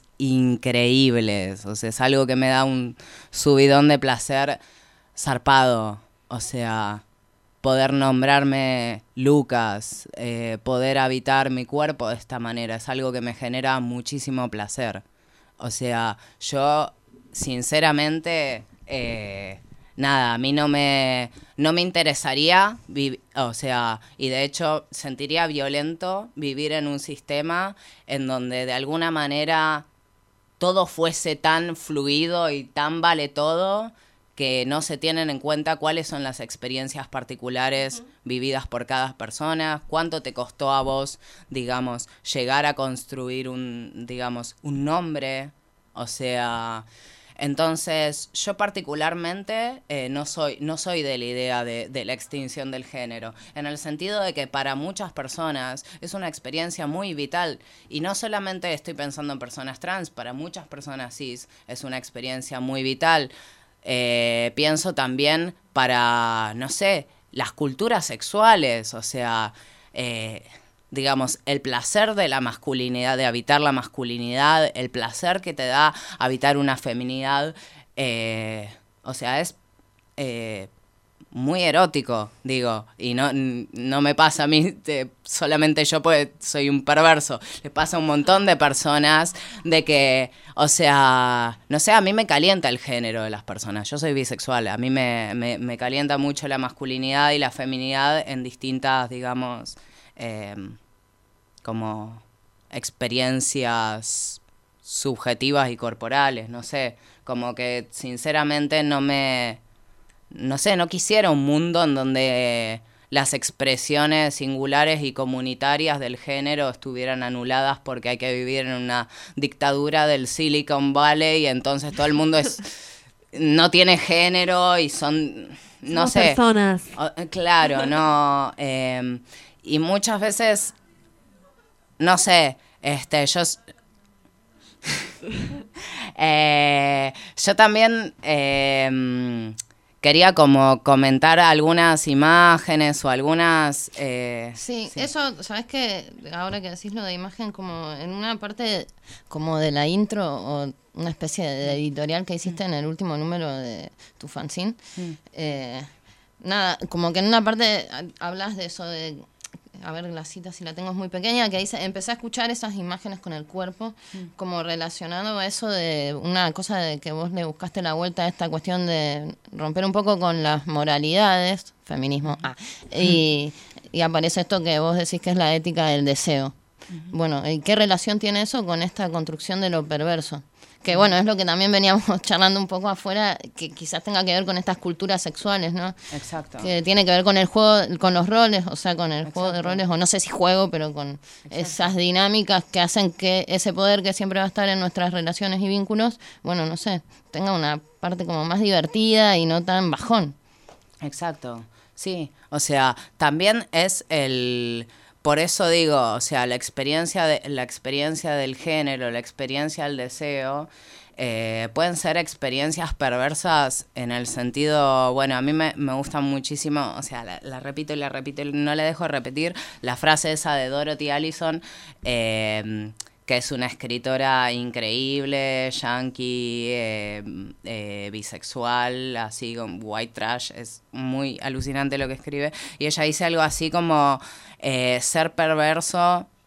increíbles. O sea, es algo que me da un subidón de placer zarpado. O sea, poder nombrarme Lucas, eh, poder habitar mi cuerpo de esta manera, es algo que me genera muchísimo placer. O sea, yo, sinceramente, eh, nada, a mí no me, no me interesaría, vi- o sea, y de hecho sentiría violento vivir en un sistema en donde de alguna manera todo fuese tan fluido y tan vale todo que no se tienen en cuenta cuáles son las experiencias particulares vividas por cada persona, cuánto te costó a vos, digamos, llegar a construir un, digamos, un nombre, o sea, entonces yo particularmente eh, no soy, no soy de la idea de, de la extinción del género, en el sentido de que para muchas personas es una experiencia muy vital, y no solamente estoy pensando en personas trans, para muchas personas cis es una experiencia muy vital. Eh, pienso también para, no sé, las culturas sexuales, o sea, eh, digamos, el placer de la masculinidad, de habitar la masculinidad, el placer que te da habitar una feminidad, eh, o sea, es eh, muy erótico, digo, y no, no me pasa a mí, te- solamente yo pues soy un perverso, le pasa a un montón de personas de que, o sea, no sé, a mí me calienta el género de las personas, yo soy bisexual, a mí me, me, me calienta mucho la masculinidad y la feminidad en distintas, digamos, eh, como experiencias subjetivas y corporales, no sé, como que sinceramente no me, no sé, no quisiera un mundo en donde las expresiones singulares y comunitarias del género estuvieran anuladas porque hay que vivir en una dictadura del Silicon Valley y entonces todo el mundo es no tiene género y son, no Somos sé. personas. O- Claro, no. eh, y muchas veces, no sé, este, yo... s- Eh, yo también eh, quería como comentar algunas imágenes o algunas... eh, Sí, eso, ¿sabes qué? Ahora que decís lo de imagen, como en una parte como de la intro o una especie de editorial que hiciste en el último número de tu fanzine, Mm. eh, nada, como que en una parte ha- hablas de eso de... A ver, la cita si la tengo es muy pequeña, que dice, empecé a escuchar esas imágenes con el cuerpo, como relacionado a eso de una cosa de que vos le buscaste la vuelta a esta cuestión de romper un poco con las moralidades, feminismo, ah, y, y aparece esto que vos decís que es la ética del deseo. Bueno, ¿y qué relación tiene eso con esta construcción de lo perverso? Que bueno, es lo que también veníamos charlando un poco afuera, que quizás tenga que ver con estas culturas sexuales, ¿no? Exacto. Que tiene que ver con el juego, con los roles, o sea, con el juego de roles, o no sé si juego, pero con esas dinámicas que hacen que ese poder que siempre va a estar en nuestras relaciones y vínculos, bueno, no sé, tenga una parte como más divertida y no tan bajón. Exacto, sí, o sea, también es el, por eso digo, o sea, la experiencia de, la experiencia del género, la experiencia del deseo, eh, pueden ser experiencias perversas en el sentido, bueno, a mí me, me gusta muchísimo, o sea, la, la repito y la repito, y no le dejo de repetir, la frase esa de Dorothy Allison, eh, que es una escritora increíble, yankee, eh, eh, bisexual, así con white trash, es muy alucinante lo que escribe, y ella dice algo así como, eh, ser perverso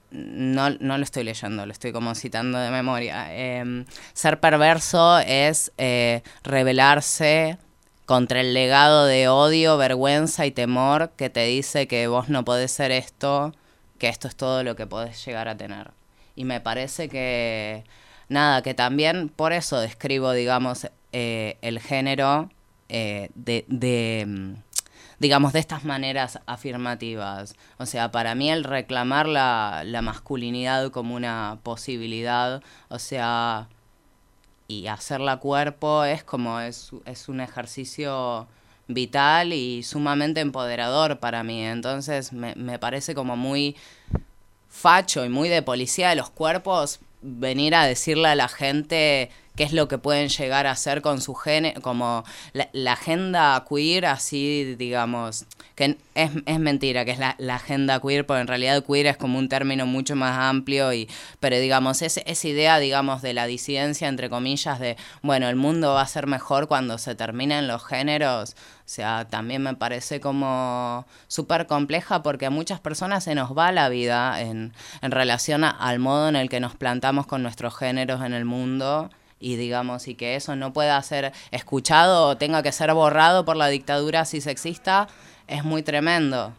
no, no lo estoy leyendo, lo estoy como citando de memoria. Eh, ser perverso es eh, rebelarse contra el legado de odio, vergüenza y temor que te dice que vos no podés ser esto, que esto es todo lo que podés llegar a tener. Y me parece que, nada, que también por eso describo, digamos, eh, el género eh, de... de digamos, de estas maneras afirmativas. O sea, para mí el reclamar la, la masculinidad como una posibilidad, o sea, y hacerla cuerpo es como, es, es un ejercicio vital y sumamente empoderador para mí. Entonces me, me parece como muy facho y muy de policía de los cuerpos venir a decirle a la gente qué es lo que pueden llegar a hacer con su género, como la, la agenda queer, así, digamos, que es, es mentira que es la, la agenda queer, porque en realidad queer es como un término mucho más amplio, y pero digamos, es, esa idea, digamos, de la disidencia, entre comillas, de, bueno, el mundo va a ser mejor cuando se terminen los géneros, o sea, también me parece como súper compleja, porque a muchas personas se nos va la vida en, en relación a, al modo en el que nos plantamos con nuestros géneros en el mundo, y digamos, y que eso no pueda ser escuchado o tenga que ser borrado por la dictadura cisexista, es muy tremendo.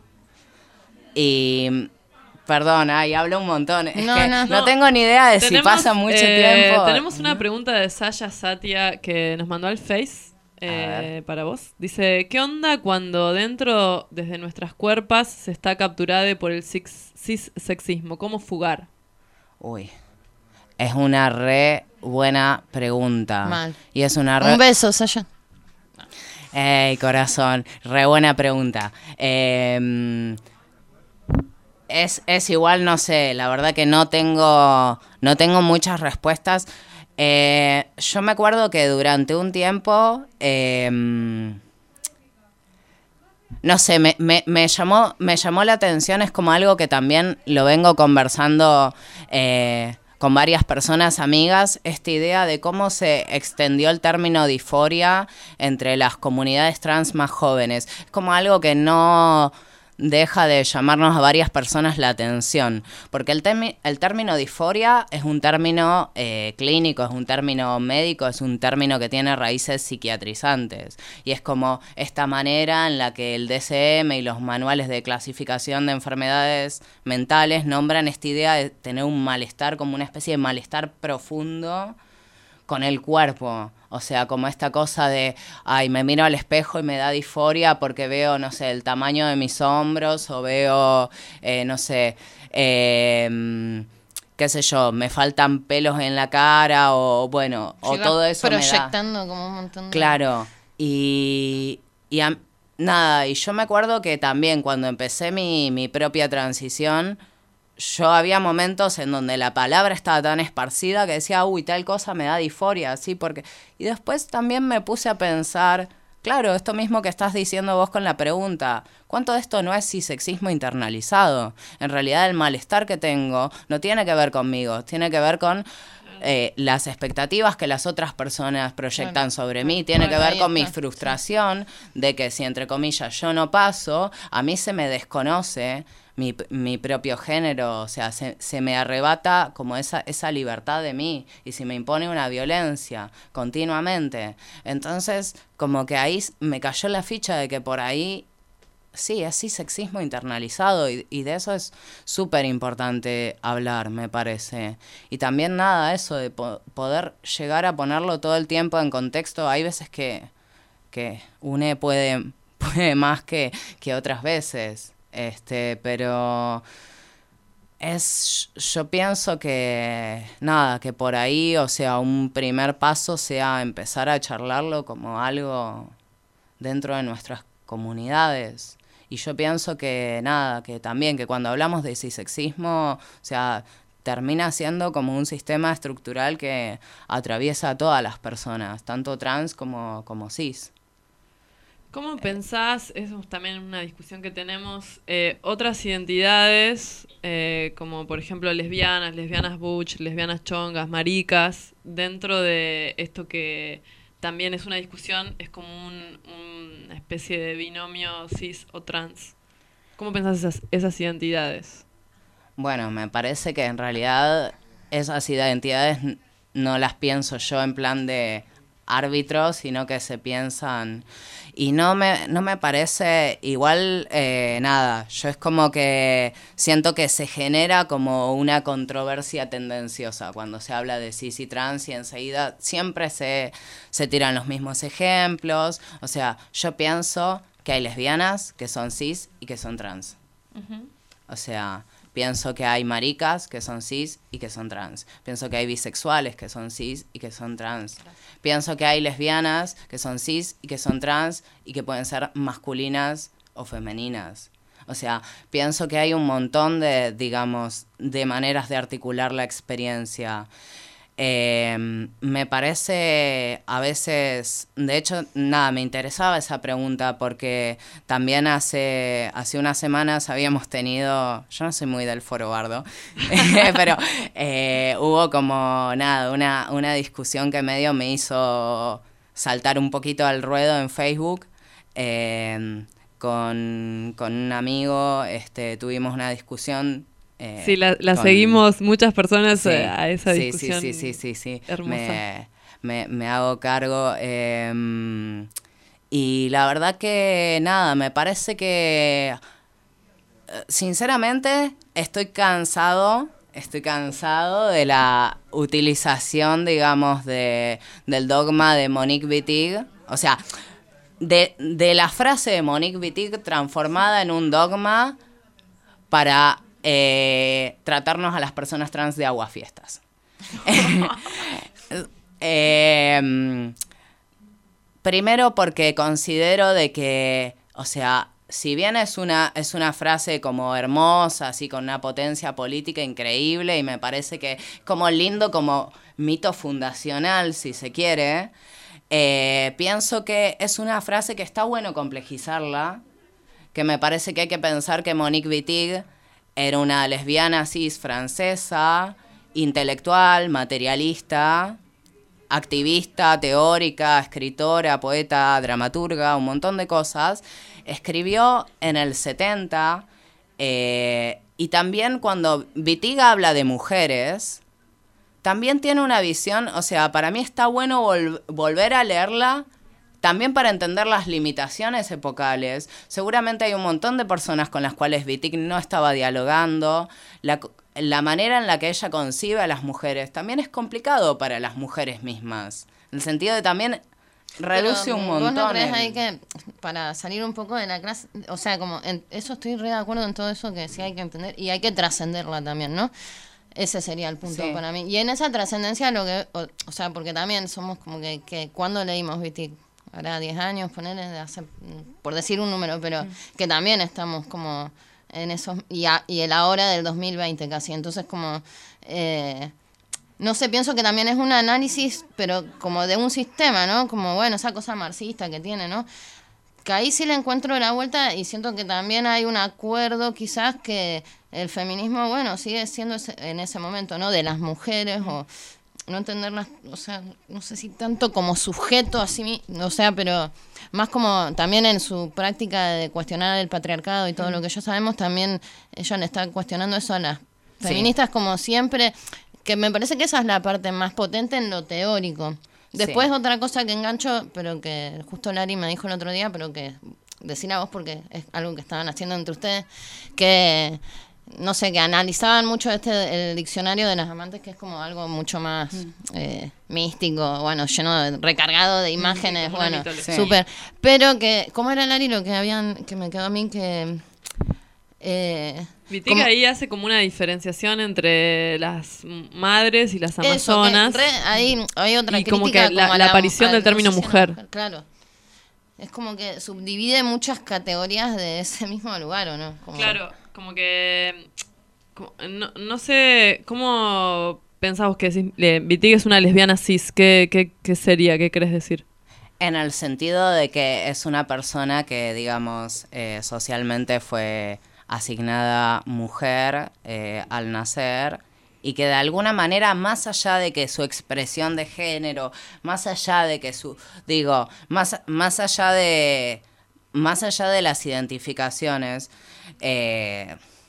Y perdón, ay, hablo un montón. Es No, que no. no, tengo ni idea de Tenemos, si pasa mucho eh, tiempo. Tenemos una pregunta de Saya Satia que nos mandó al Face eh, para vos. Dice, ¿qué onda cuando dentro, desde nuestras cuerpas, se está capturada por el cis- cis-sexismo? ¿Cómo fugar? Uy, es una re buena pregunta. Mal. Y es una re... Un beso, Saya. Ey, corazón, re buena pregunta. Eh, es, es igual, no sé, la verdad que no tengo, no tengo muchas respuestas. Eh, yo me acuerdo que durante un tiempo, eh, no sé, me, me, me, llamó, me llamó la atención, es como algo que también lo vengo conversando eh, con varias personas amigas, esta idea de cómo se extendió el término disforia entre las comunidades trans más jóvenes. Es como algo que no deja de llamarnos a varias personas la atención, porque el, temi- el término disforia es un término eh, clínico, es un término médico, es un término que tiene raíces psiquiatrizantes, y es como esta manera en la que el D S M y los manuales de clasificación de enfermedades mentales nombran esta idea de tener un malestar, como una especie de malestar profundo con el cuerpo. O sea, como esta cosa de, ay, me miro al espejo y me da disforia porque veo, no sé, el tamaño de mis hombros, o veo, eh, no sé, eh, qué sé yo, me faltan pelos en la cara, o bueno, o Llega todo eso me da. proyectando como un montón de... Claro, y, y a- nada, y yo me acuerdo que también cuando empecé mi, mi propia transición, yo había momentos en donde la palabra estaba tan esparcida que decía, uy, tal cosa me da disforia, así, porque... Y después también me puse a pensar, claro, esto mismo que estás diciendo vos con la pregunta, ¿cuánto de esto no es cisexismo internalizado? En realidad el malestar que tengo no tiene que ver conmigo, tiene que ver con eh, las expectativas que las otras personas proyectan Claro. sobre mí, tiene Bueno, que ver ahí con mi está. frustración de que si, entre comillas, yo no paso, a mí se me desconoce mi, mi propio género, o sea, se, se me arrebata como esa, esa libertad de mí, y si me impone una violencia continuamente. Entonces, como que ahí s- me cayó la ficha de que por ahí, sí, es sexismo internalizado, y, y de eso es súper importante hablar, me parece. Y también nada, eso de po- poder llegar a ponerlo todo el tiempo en contexto. Hay veces que, que une puede, puede más que, que otras veces. Este, pero es, yo pienso que nada, que por ahí, o sea, un primer paso sea empezar a charlarlo como algo dentro de nuestras comunidades. Y yo pienso que nada, que también que cuando hablamos de cisexismo, o sea, termina siendo como un sistema estructural que atraviesa a todas las personas, tanto trans como, como cis. ¿Cómo pensás, eso es también una discusión que tenemos, eh, otras identidades, eh, como por ejemplo lesbianas, lesbianas butch, lesbianas chongas, maricas, dentro de esto que también es una discusión, es como un, una especie de binomio cis o trans? ¿Cómo pensás esas, esas identidades? Bueno, me parece que en realidad esas identidades n- no las pienso yo en plan de árbitro, sino que se piensan... Y no me, no me parece igual, eh, nada, yo es como que siento que se genera como una controversia tendenciosa cuando se habla de cis y trans y enseguida siempre se, se tiran los mismos ejemplos. O sea, yo pienso que hay lesbianas que son cis y que son trans. Ujú. O sea, pienso que hay maricas que son cis y que son trans. Pienso que hay bisexuales que son cis y que son trans. Pienso que hay lesbianas que son cis y que son trans y que pueden ser masculinas o femeninas. O sea, pienso que hay un montón de, digamos, de maneras de articular la experiencia. Eh, me parece a veces, de hecho, nada, me interesaba esa pregunta porque también hace, hace unas semanas habíamos tenido, yo no soy muy del foro bardo, pero eh, hubo como, nada, una, una discusión que medio me hizo saltar un poquito al ruedo en Facebook. Eh, con, con un amigo este, tuvimos una discusión. Eh, Sí, la, la con- seguimos muchas personas Sí, eh, a esa sí, discusión. Sí, sí, sí, sí, sí. Hermosa. Me, me, me hago cargo. eh, y la verdad que nada, me parece que eh, sinceramente estoy cansado, estoy cansado de la utilización, digamos, de, del dogma de Monique Wittig. O sea, de, de la frase de Monique Wittig transformada en un dogma para eh, tratarnos a las personas trans de aguafiestas. eh, primero porque considero de que, o sea, si bien es una, es una frase como hermosa, así con una potencia política increíble, y me parece que como lindo como mito fundacional, si se quiere, eh, pienso que es una frase que está bueno complejizarla, que me parece que hay que pensar que Monique Wittig era una lesbiana cis francesa, intelectual, materialista, activista, teórica, escritora, poeta, dramaturga, un montón de cosas. Escribió en el setenta, eh, y también cuando Wittig habla de mujeres, también tiene una visión, o sea, para mí está bueno vol- volver a leerla, también para entender las limitaciones epocales. Seguramente hay un montón de personas con las cuales Wittig no estaba dialogando. La, la manera en la que ella concibe a las mujeres también es complicado para las mujeres mismas. En el sentido de también reduce Pero, un ¿vos montón. no crees el- ahí que, para salir un poco de la clase, o sea, como en eso estoy re de acuerdo en todo eso, que sí hay que entender y hay que trascenderla también, ¿no? Ese sería el punto Sí. para mí. Y en esa trascendencia, lo que, o, o sea, porque también somos como que, que cuando leímos Wittig, ahora diez años, ponerle, de hace, por decir un número, pero que también estamos como en esos, y, a- y el ahora del dos mil veinte casi, entonces como, eh, no sé, pienso que también es un análisis, pero como de un sistema, ¿no? Como, bueno, esa cosa marxista que tiene, ¿no? Que ahí sí le encuentro la vuelta y siento que también hay un acuerdo quizás que el feminismo, bueno, sigue siendo ese- en ese momento, ¿no? De las mujeres o no entenderlas, o sea, no sé si tanto como sujeto así, mi- o sea, pero más como también en su práctica de cuestionar el patriarcado y todo lo que ya sabemos, también ella le está cuestionando eso a las Sí. feministas como siempre, que me parece que esa es la parte más potente en lo teórico. Después Sí. otra cosa que engancho, pero que justo Lari me dijo el otro día, pero que decir a vos porque es algo que estaban haciendo entre ustedes, que no sé, que analizaban mucho este el diccionario de las amantes, que es como algo mucho más eh, místico, bueno, lleno de, recargado de imágenes, como una bueno, mitología. súper. Pero que, ¿cómo era Lari lo que habían, que me quedó a mí que eh, Wittig como- ahí hace como una diferenciación entre las m- madres y las Eso, que amazonas. re- ahí hay otra y como crítica que la, como a la la- aparición a- del no término sé si a la mujer. Claro. Es como que subdivide muchas categorías de ese mismo lugar, ¿o no? Como- Claro, como que... como- no, no sé, ¿cómo pensás vos que decís, eh, Wittig es una lesbiana cis? ¿Qué, qué, qué sería? ¿Qué querés decir? En el sentido de que es una persona que, digamos, eh, socialmente fue asignada mujer eh, al nacer y que de alguna manera, más allá de que su expresión de género, más allá de que su, digo, más, más allá de, más allá de las identificaciones, eh,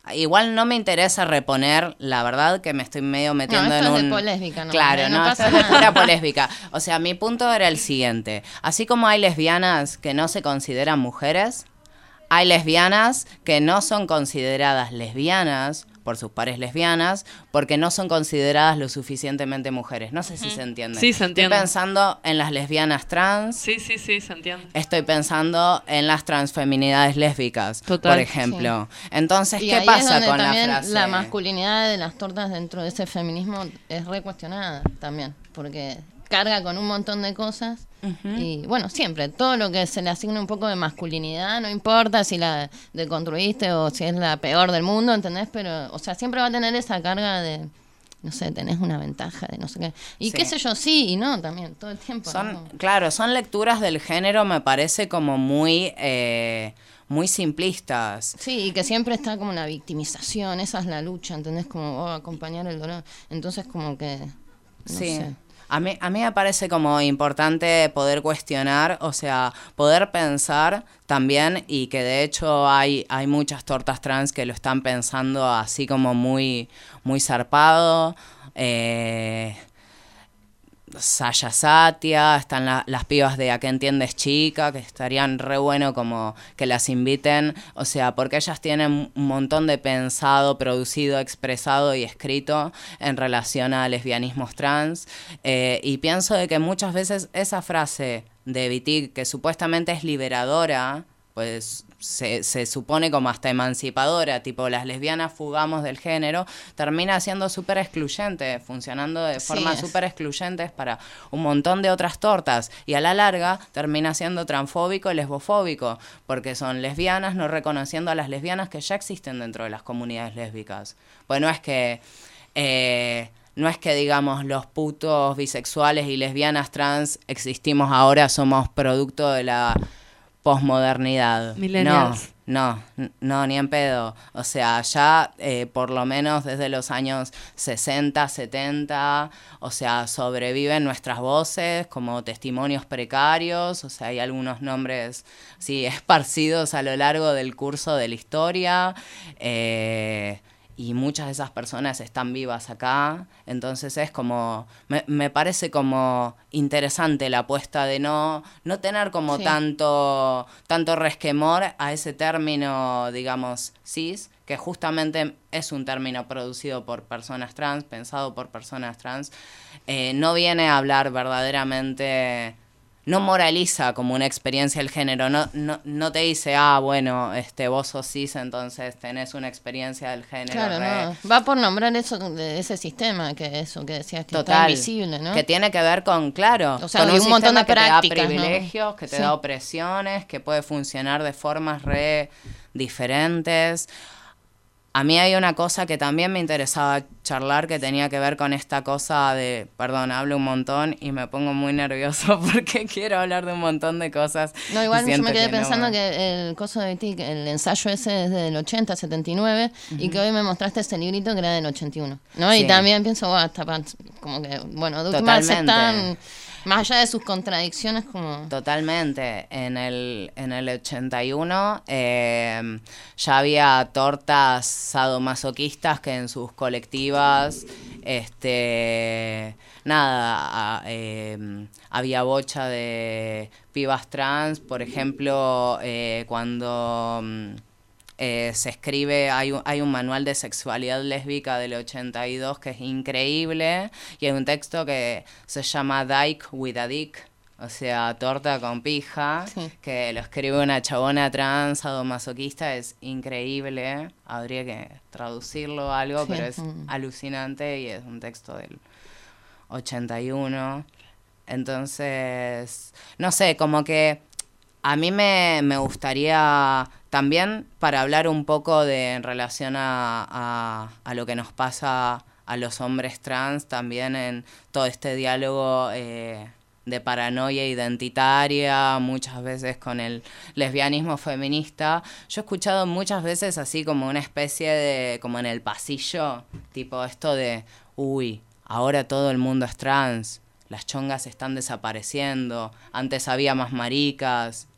igual no me interesa reponer, la verdad que me estoy medio metiendo No, esto en es un... de polésbica, no, Claro, no no, pasa esto es de nada. pura polésbica. O sea, mi punto era el siguiente. Así como hay lesbianas que no se consideran mujeres, hay lesbianas que no son consideradas lesbianas por sus pares lesbianas porque no son consideradas lo suficientemente mujeres. No sé si se entiende. Sí, se entiende. Estoy pensando en las lesbianas trans. Sí, sí, sí, se entiende. Estoy pensando en las transfeminidades lésbicas, Total. por ejemplo. Entonces, Y ¿qué ahí es pasa donde con la también frase? la masculinidad de las tortas dentro de ese feminismo es recuestionada también, porque carga con un montón de cosas. Y bueno, siempre, todo lo que se le asigna un poco de masculinidad, no importa si la deconstruiste o si es la peor del mundo, ¿entendés? Pero, o sea, siempre va a tener esa carga de, no sé, tenés una ventaja de no sé qué. Y Sí. qué sé yo, sí y no también, todo el tiempo. Son, ¿no? claro, son lecturas del género, me parece como muy, eh, muy simplistas. Sí, y que siempre está como una victimización, esa es la lucha, ¿entendés? Como oh, acompañar el dolor. Entonces como que, no Sí. sé. A mí, a mí me parece como importante poder cuestionar, o sea, poder pensar también, y que de hecho hay, hay muchas tortas trans que lo están pensando así como muy, muy zarpado. Eh, Saya Satia, están la- las pibas de ¿A qué entiendes, chica? Que estarían re bueno como que las inviten, o sea, porque ellas tienen un montón de pensado, producido, expresado y escrito en relación a lesbianismos trans, eh, y pienso de que muchas veces esa frase de Wittig, que supuestamente es liberadora, pues se, se supone como hasta emancipadora, tipo las lesbianas fugamos del género, termina siendo súper excluyente, funcionando de Sí forma es. súper excluyentes para un montón de otras tortas, y a la larga termina siendo transfóbico y lesbofóbico, porque son lesbianas no reconociendo a las lesbianas que ya existen dentro de las comunidades lésbicas. Pues no es que... eh, no es que, digamos, los putos bisexuales y lesbianas trans existimos ahora, somos producto de la posmodernidad. No, Millennials. no, n- no, ni en pedo. O sea, ya eh, por lo menos desde los años sesenta, setenta, o sea, sobreviven nuestras voces como testimonios precarios, o sea, hay algunos nombres, sí, esparcidos a lo largo del curso de la historia, eh, y muchas de esas personas están vivas acá, entonces es como, me, me parece como interesante la apuesta de no, no tener como Sí. tanto, tanto resquemor a ese término, digamos, cis, que justamente es un término producido por personas trans, pensado por personas trans, eh, no viene a hablar verdaderamente... No moraliza como una experiencia el género, no, no, no te dice, ah, bueno, este, vos sos cis, entonces tenés una experiencia del género. Claro, re- no. Va por nombrar eso de ese sistema, que eso que decías que está Total, invisible, ¿no? que tiene que ver con, claro, O sea, con de un, un montón sistema de que prácticas, te da ¿no? privilegios, que te Sí. da opresiones, que puede funcionar de formas re diferentes. A mí hay una cosa que también me interesaba charlar, que tenía que ver con esta cosa de, perdón, hablo un montón y me pongo muy nervioso porque quiero hablar de un montón de cosas. No, igual y yo siento me quedé que no. pensando que el coso de Wittig, el ensayo ese es del ochenta, setenta y nueve, y que hoy me mostraste ese librito que era del ochenta y uno, ¿no? Sí. Y también pienso, wow, está pa- como que, bueno, Duckman se Totalmente. están, más allá de sus contradicciones, como... Totalmente. En el, en el ochenta y uno eh, ya había tortas sadomasoquistas que en sus colectivas, este, nada, a- eh, había bocha de pibas trans, por ejemplo, eh, cuando... mm, Eh, se escribe, hay un, hay un manual de sexualidad lésbica del ochenta y dos que es increíble, y hay un texto que se llama Dyke with a Dick, o sea, torta con pija, Sí. que lo escribe una chabona trans sadomasoquista, es increíble, habría que traducirlo o algo, Sí, pero es mm. alucinante y es un texto del ochenta y uno. Entonces, no sé, como que a mí me, me gustaría también, para hablar un poco de en relación a, a, a lo que nos pasa a los hombres trans, también en todo este diálogo eh, de paranoia identitaria, muchas veces con el lesbianismo feminista. Yo he escuchado muchas veces así como una especie de, como en el pasillo, tipo esto de, uy, ahora todo el mundo es trans, las chongas están desapareciendo, antes había más maricas.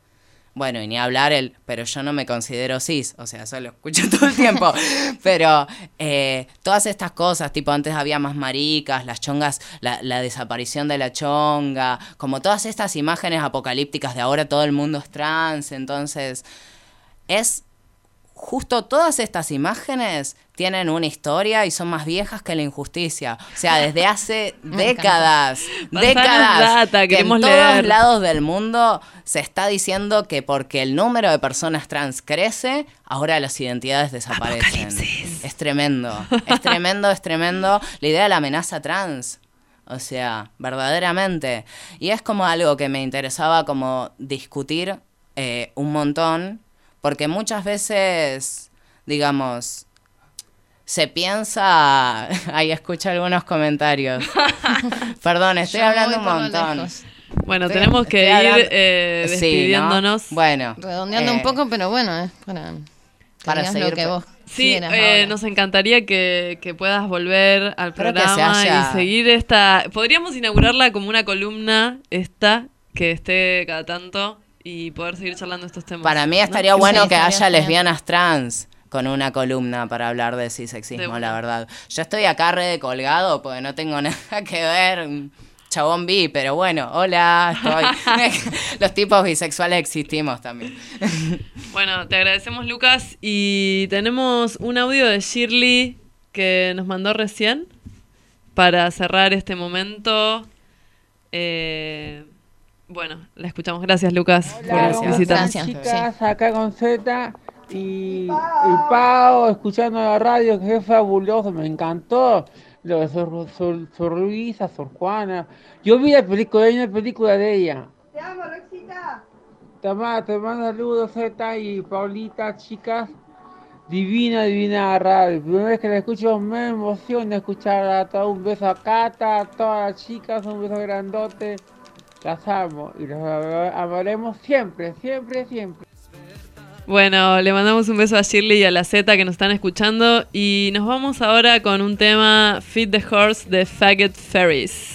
Bueno, y ni hablar el, pero yo no me considero cis, o sea, eso lo escucho todo el tiempo, pero eh, todas estas cosas, tipo antes había más maricas, las chongas, la, la desaparición de la chonga, como todas estas imágenes apocalípticas de ahora todo el mundo es trans, entonces es justo todas estas imágenes tienen una historia y son más viejas que la injusticia. O sea, desde hace décadas, décadas, data, que en queremos todos leer. lados del mundo se está diciendo que porque el número de personas trans crece, ahora las identidades desaparecen. Es tremendo, es tremendo, es tremendo. La idea de la amenaza trans. O sea, verdaderamente. Y es como algo que me interesaba como discutir eh, un montón, porque muchas veces, digamos, se piensa... Ahí escucho algunos comentarios. Perdón, estoy Yo hablando voy un por lo montón. lejos. Bueno, Estoy- tenemos que estoy ir hablando- eh, Sí, ¿no? despidiéndonos. Bueno. Redondeando eh, un poco, pero bueno, es para, que para digas seguir lo que con- vos Sí, quieras eh, ahora. nos encantaría que, que puedas volver al Espero que programa se haya- y seguir esta... Podríamos inaugurarla como una columna esta, que esté cada tanto y poder seguir charlando estos temas. Para mí ¿no? estaría Sí, bueno que estaría haya genial. lesbianas trans con una columna para hablar de cisexismo, De una. la verdad. Yo estoy acá re colgado porque no tengo nada que ver, chabón bi, pero bueno, hola, estoy. Los tipos bisexuales existimos también. Bueno, te agradecemos, Lucas, y tenemos un audio de Shirley que nos mandó recién para cerrar este momento. Eh, bueno, la escuchamos. Gracias, Lucas, Hola, por ¿cómo visitarnos. están, chicas? Acá con Z y, y Pau, escuchando la radio, que es fabuloso, me encantó lo de Sor, Sor- Sor Luisa, Sor Juana. Yo vi la película, hay una película de ella. Te amo, Roxita. Te mando, te mando saludos, Z y Paulita, chicas. Divina, divina radio. La primera vez que la escucho me emociona escucharla. Todo un beso a Cata, a todas las chicas, un beso grandote. Las amo y las amaremos siempre, siempre, siempre. Bueno, le mandamos un beso a Shirley y a la Z que nos están escuchando. Y nos vamos ahora con un tema, Feed the Horse de Faggot Ferries.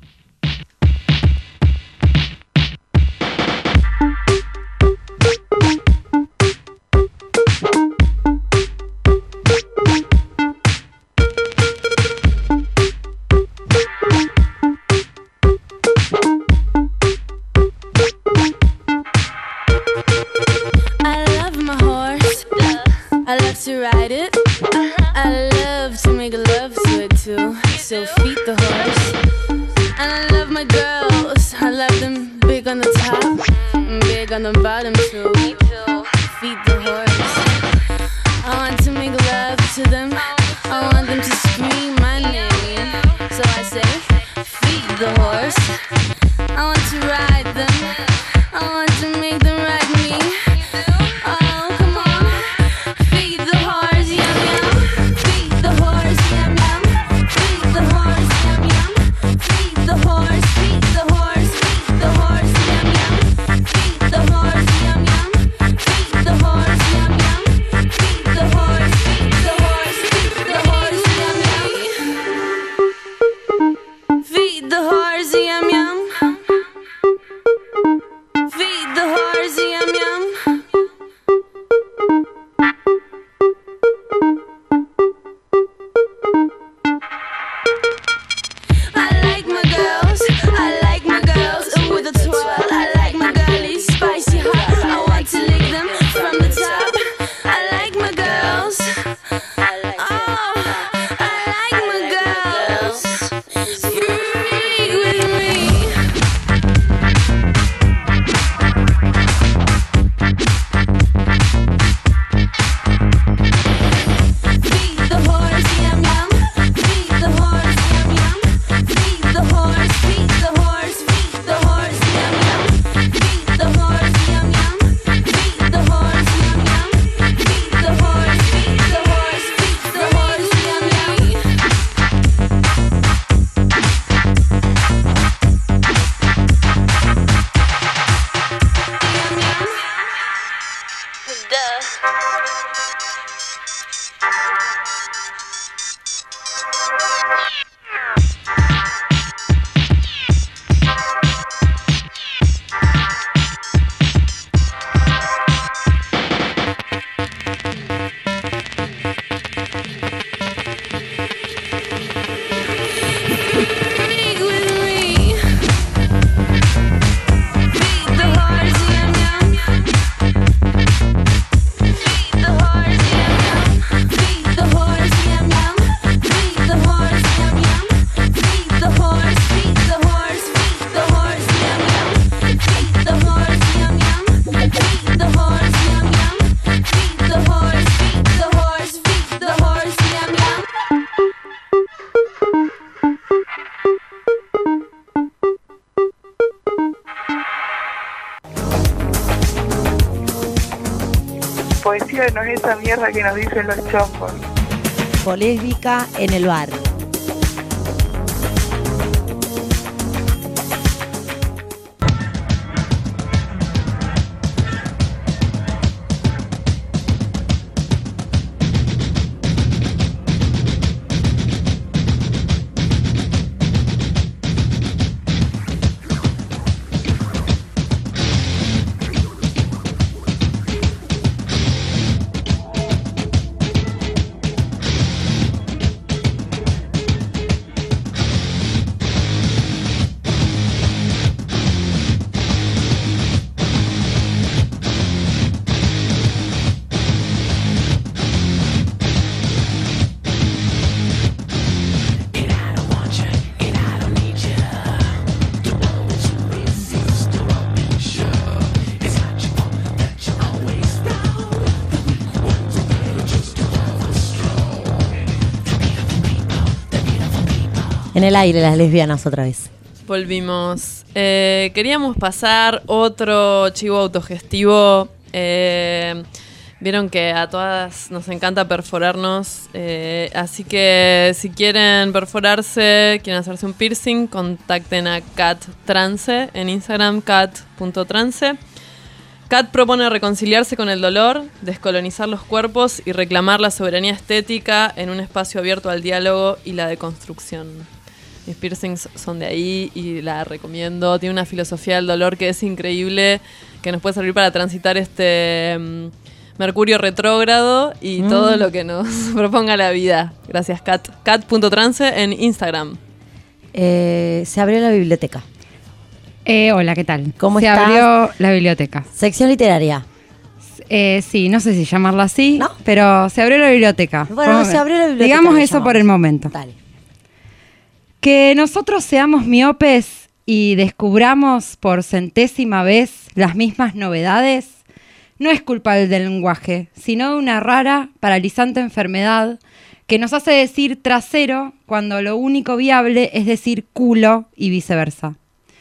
I love my horse. I love to ride it. I love to make love to it too. So feed the horse. And I love my girls. I love them big on the top, and big on the bottom too. Feed the horse. I want to make love to them. I want them to scream my name. So I say, feed the horse. I want to ride them. I want to make them ride me. Oh, come on. Feed the horse, yum yum. Feed the horse, yum yum. Feed the horse, yum yum. Feed the horse, feed the horse, feed the horse, yum yum. Feed the horse, yum yum. Feed the horse, yum yum. Feed the horse, feed the horse, feed the horse, yum yum. Feed the horse, yum yum. Feed the horse, yum yum. I like my girls, I like my girls with a twirl. I like my girlies spicy hot. I want to lick them from the top. I like my girls. Oh, I like my girls. Freak with me. Feed the horse, yum yum. Feed the horse, yum yum. Feed the horse, feed the horse, feed the horse, yum yum. Feed the horse, yum yum. Feed the horse, yum yum. Feed the horse, feed the horse, feed the horse, yum yum. poesía no es esa mierda que nos dicen los chombos. Polémica en el bar. En el aire, las lesbianas otra vez. Volvimos. Eh, queríamos pasar otro chivo autogestivo. Eh, vieron que a todas nos encanta perforarnos. Eh, así que si quieren perforarse, quieren hacerse un piercing, contacten a Kat Trance en Instagram, kat punto trance. Kat propone reconciliarse con el dolor, descolonizar los cuerpos y reclamar la soberanía estética en un espacio abierto al diálogo y la deconstrucción. Mis piercings son de ahí y la recomiendo. Tiene una filosofía del dolor que es increíble, que nos puede servir para transitar este um, Mercurio retrógrado y mm. todo lo que nos proponga la vida. Gracias, Kat. kat punto trance en Instagram. Eh, se abrió la biblioteca. Eh, hola, ¿qué tal? ¿Cómo se estás? abrió la biblioteca. Sección literaria. Eh, sí, no sé si llamarla así, ¿no? Pero se abrió la biblioteca. Bueno, se abrió la biblioteca. Digamos eso llamamos por el momento. Dale. Que nosotros seamos miopes y descubramos por centésima vez las mismas novedades no es culpa del lenguaje, sino de una rara, paralizante enfermedad que nos hace decir trasero cuando lo único viable es decir culo y viceversa.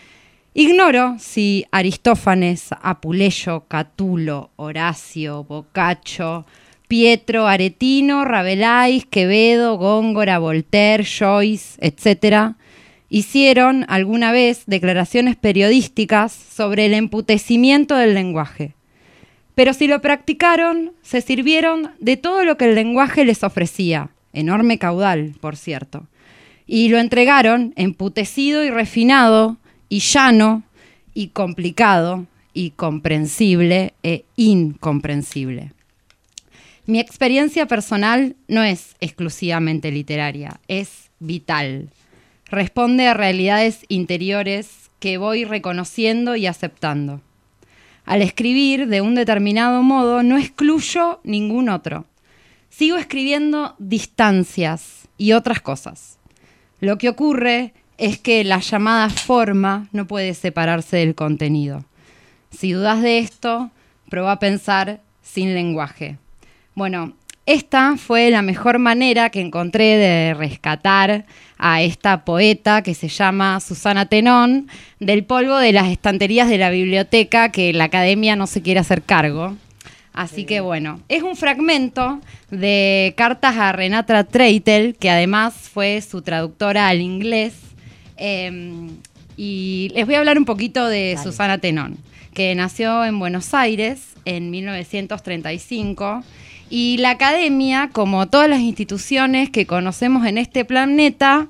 Ignoro si Aristófanes, Apuleyo, Catulo, Horacio, Boccaccio, Pietro, Aretino, Rabelais, Quevedo, Góngora, Voltaire, Joyce, etcétera, hicieron alguna vez declaraciones periodísticas sobre el emputecimiento del lenguaje. Pero si lo practicaron, se sirvieron de todo lo que el lenguaje les ofrecía, enorme caudal, por cierto, y lo entregaron emputecido y refinado, y llano, y complicado, y comprensible e incomprensible. Mi experiencia personal no es exclusivamente literaria, es vital. Responde a realidades interiores que voy reconociendo y aceptando. Al escribir de un determinado modo no excluyo ningún otro. Sigo escribiendo distancias y otras cosas. Lo que ocurre es que la llamada forma no puede separarse del contenido. Si dudas de esto, prueba a pensar sin lenguaje. Bueno, esta fue la mejor manera que encontré de rescatar a esta poeta que se llama Susana Tenón del polvo de las estanterías de la biblioteca que la academia no se quiere hacer cargo. Así que bueno, es un fragmento de cartas a Renata Treitel, que además fue su traductora al inglés. Eh, y les voy a hablar un poquito de Dale. Susana Tenón, que nació en Buenos Aires en mil novecientos treinta y cinco. Y la academia, como todas las instituciones que conocemos en este planeta,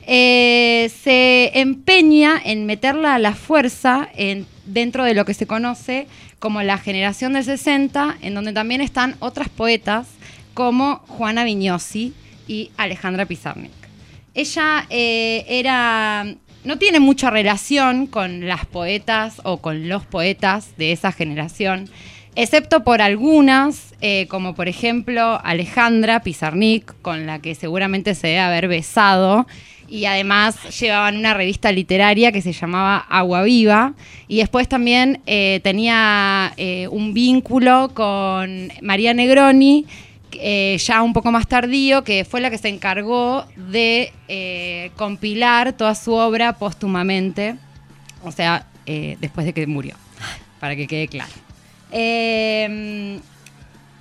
eh, se empeña en meterla a la fuerza en, dentro de lo que se conoce como la generación del sesenta, en donde también están otras poetas como Juana Viñosi y Alejandra Pizarnik. Ella eh, era, no tiene mucha relación con las poetas o con los poetas de esa generación, excepto por algunas, eh, como por ejemplo Alejandra Pizarnik, con la que seguramente se debe haber besado, y además llevaban una revista literaria que se llamaba Agua Viva, y después también eh, tenía eh, un vínculo con María Negroni, eh, ya un poco más tardío, que fue la que se encargó de eh, compilar toda su obra póstumamente, o sea, eh, después de que murió, para que quede claro. Eh,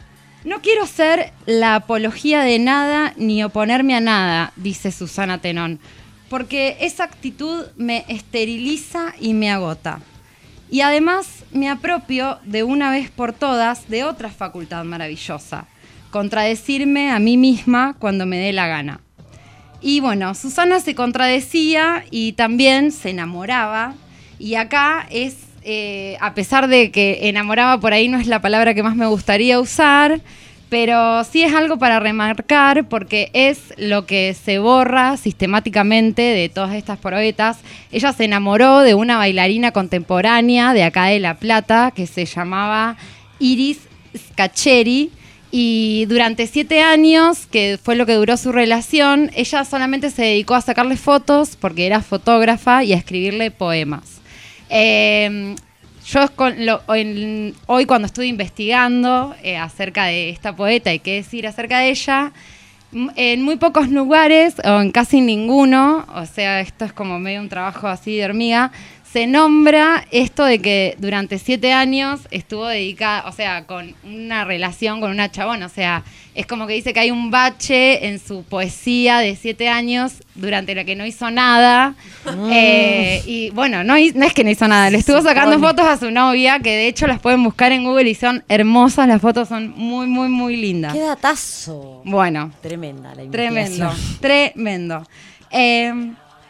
No quiero ser la apología de nada ni oponerme a nada, dice Susana Tenón, porque esa actitud me esteriliza y me agota. Y además me apropio de una vez por todas de otra facultad maravillosa, contradecirme a mí misma cuando me dé la gana. Y bueno, Susana se contradecía y también se enamoraba, y acá es, eh, a pesar de que enamoraba por ahí no es la palabra que más me gustaría usar, pero sí es algo para remarcar porque es lo que se borra sistemáticamente de todas estas poetas. Ella se enamoró de una bailarina contemporánea de acá de La Plata que se llamaba Iris Scaccheri, y durante siete años, que fue lo que duró su relación, ella solamente se dedicó a sacarle fotos porque era fotógrafa y a escribirle poemas. Eh, Yo con lo, en, hoy cuando estuve investigando eh, acerca de esta poeta y qué decir acerca de ella, m- en muy pocos lugares, o en casi ninguno, o sea, esto es como medio un trabajo así de hormiga, se nombra esto de que durante siete años estuvo dedicada, o sea, con una relación con una chabona, o sea, es como que dice que hay un bache en su poesía de siete años durante la que no hizo nada. Mm. Eh, y bueno, no, hi- no es que no hizo nada, le estuvo sacando fotos a su novia, que de hecho las pueden buscar en Google y son hermosas, las fotos son muy, muy, muy lindas. ¡Qué datazo! Bueno. Tremenda la Tremendo, investigación. tremendo. Eh,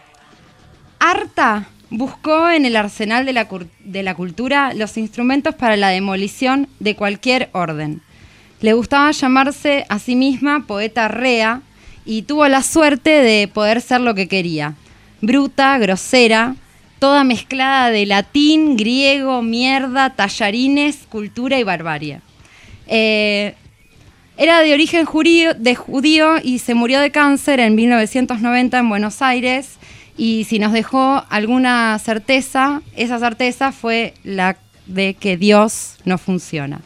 Arta buscó en el arsenal de la, cur- de la cultura los instrumentos para la demolición de cualquier orden. Le gustaba llamarse a sí misma poeta rea y tuvo la suerte de poder ser lo que quería. Bruta, grosera, toda mezclada de latín, griego, mierda, tallarines, cultura y barbarie. Eh, era de origen jurío- de judío y se murió de cáncer en mil novecientos noventa en Buenos Aires. Y si nos dejó alguna certeza, esa certeza fue la de que Dios no funciona.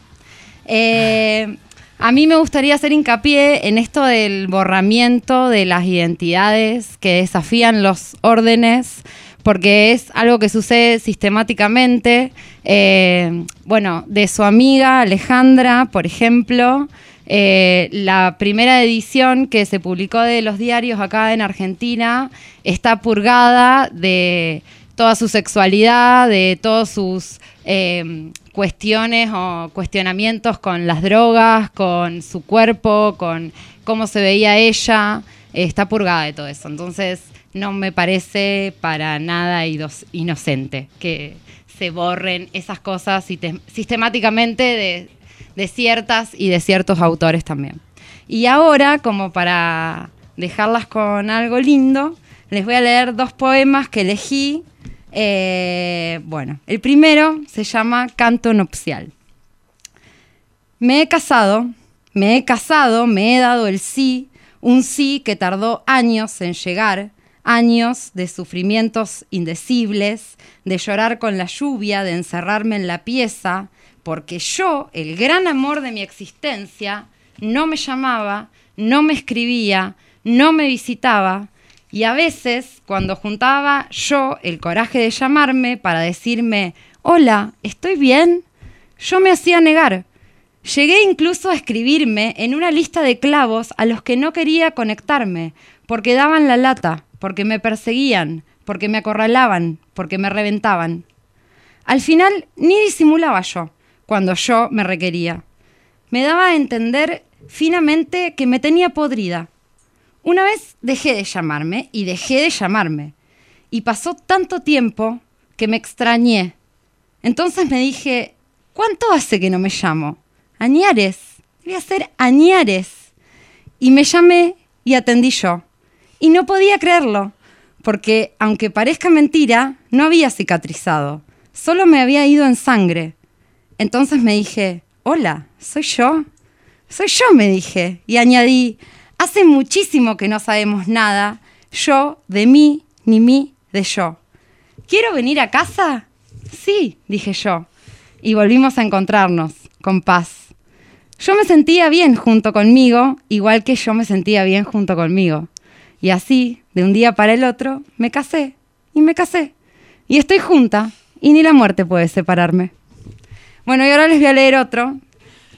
Eh, a mí me gustaría hacer hincapié en esto del borramiento de las identidades que desafían los órdenes, porque es algo que sucede sistemáticamente. Eh, bueno, de su amiga Alejandra, por ejemplo, Eh, la primera edición que se publicó de los diarios acá en Argentina está purgada de toda su sexualidad, de todas sus eh, cuestiones o cuestionamientos con las drogas, con su cuerpo, con cómo se veía ella. Eh, está purgada de todo eso. Entonces no me parece para nada idos- inocente que se borren esas cosas site- sistemáticamente de de ciertas y de ciertos autores también. Y ahora, como para dejarlas con algo lindo, les voy a leer dos poemas que elegí. Eh, bueno, el primero se llama Canto Nupcial. Me he casado, me he casado, me he dado el sí, un sí que tardó años en llegar, años de sufrimientos indecibles, de llorar con la lluvia, de encerrarme en la pieza, porque yo, el gran amor de mi existencia, no me llamaba, no me escribía, no me visitaba, y a veces, cuando juntaba yo el coraje de llamarme para decirme, hola, ¿estoy bien?, yo me hacía negar. Llegué incluso a escribirme en una lista de clavos a los que no quería conectarme, porque daban la lata, porque me perseguían, porque me acorralaban, porque me reventaban. Al final, ni disimulaba yo, cuando yo me requería. Me daba a entender finamente que me tenía podrida. Una vez dejé de llamarme y dejé de llamarme. Y pasó tanto tiempo que me extrañé. Entonces me dije, ¿cuánto hace que no me llamo? Añares. Voy a hacer añares. Y me llamé y atendí yo. Y no podía creerlo, porque aunque parezca mentira, no había cicatrizado. Solo me había ido en sangre. Entonces me dije, hola, ¿soy yo? Soy yo, me dije. Y añadí, hace muchísimo que no sabemos nada, yo de mí, ni mí de yo. ¿Quiero venir a casa? Sí, dije yo. Y volvimos a encontrarnos, con paz. Yo me sentía bien junto conmigo, igual que yo me sentía bien junto conmigo. Y así, de un día para el otro, me casé, y me casé. Y estoy junta, y ni la muerte puede separarme. Bueno, y ahora les voy a leer otro.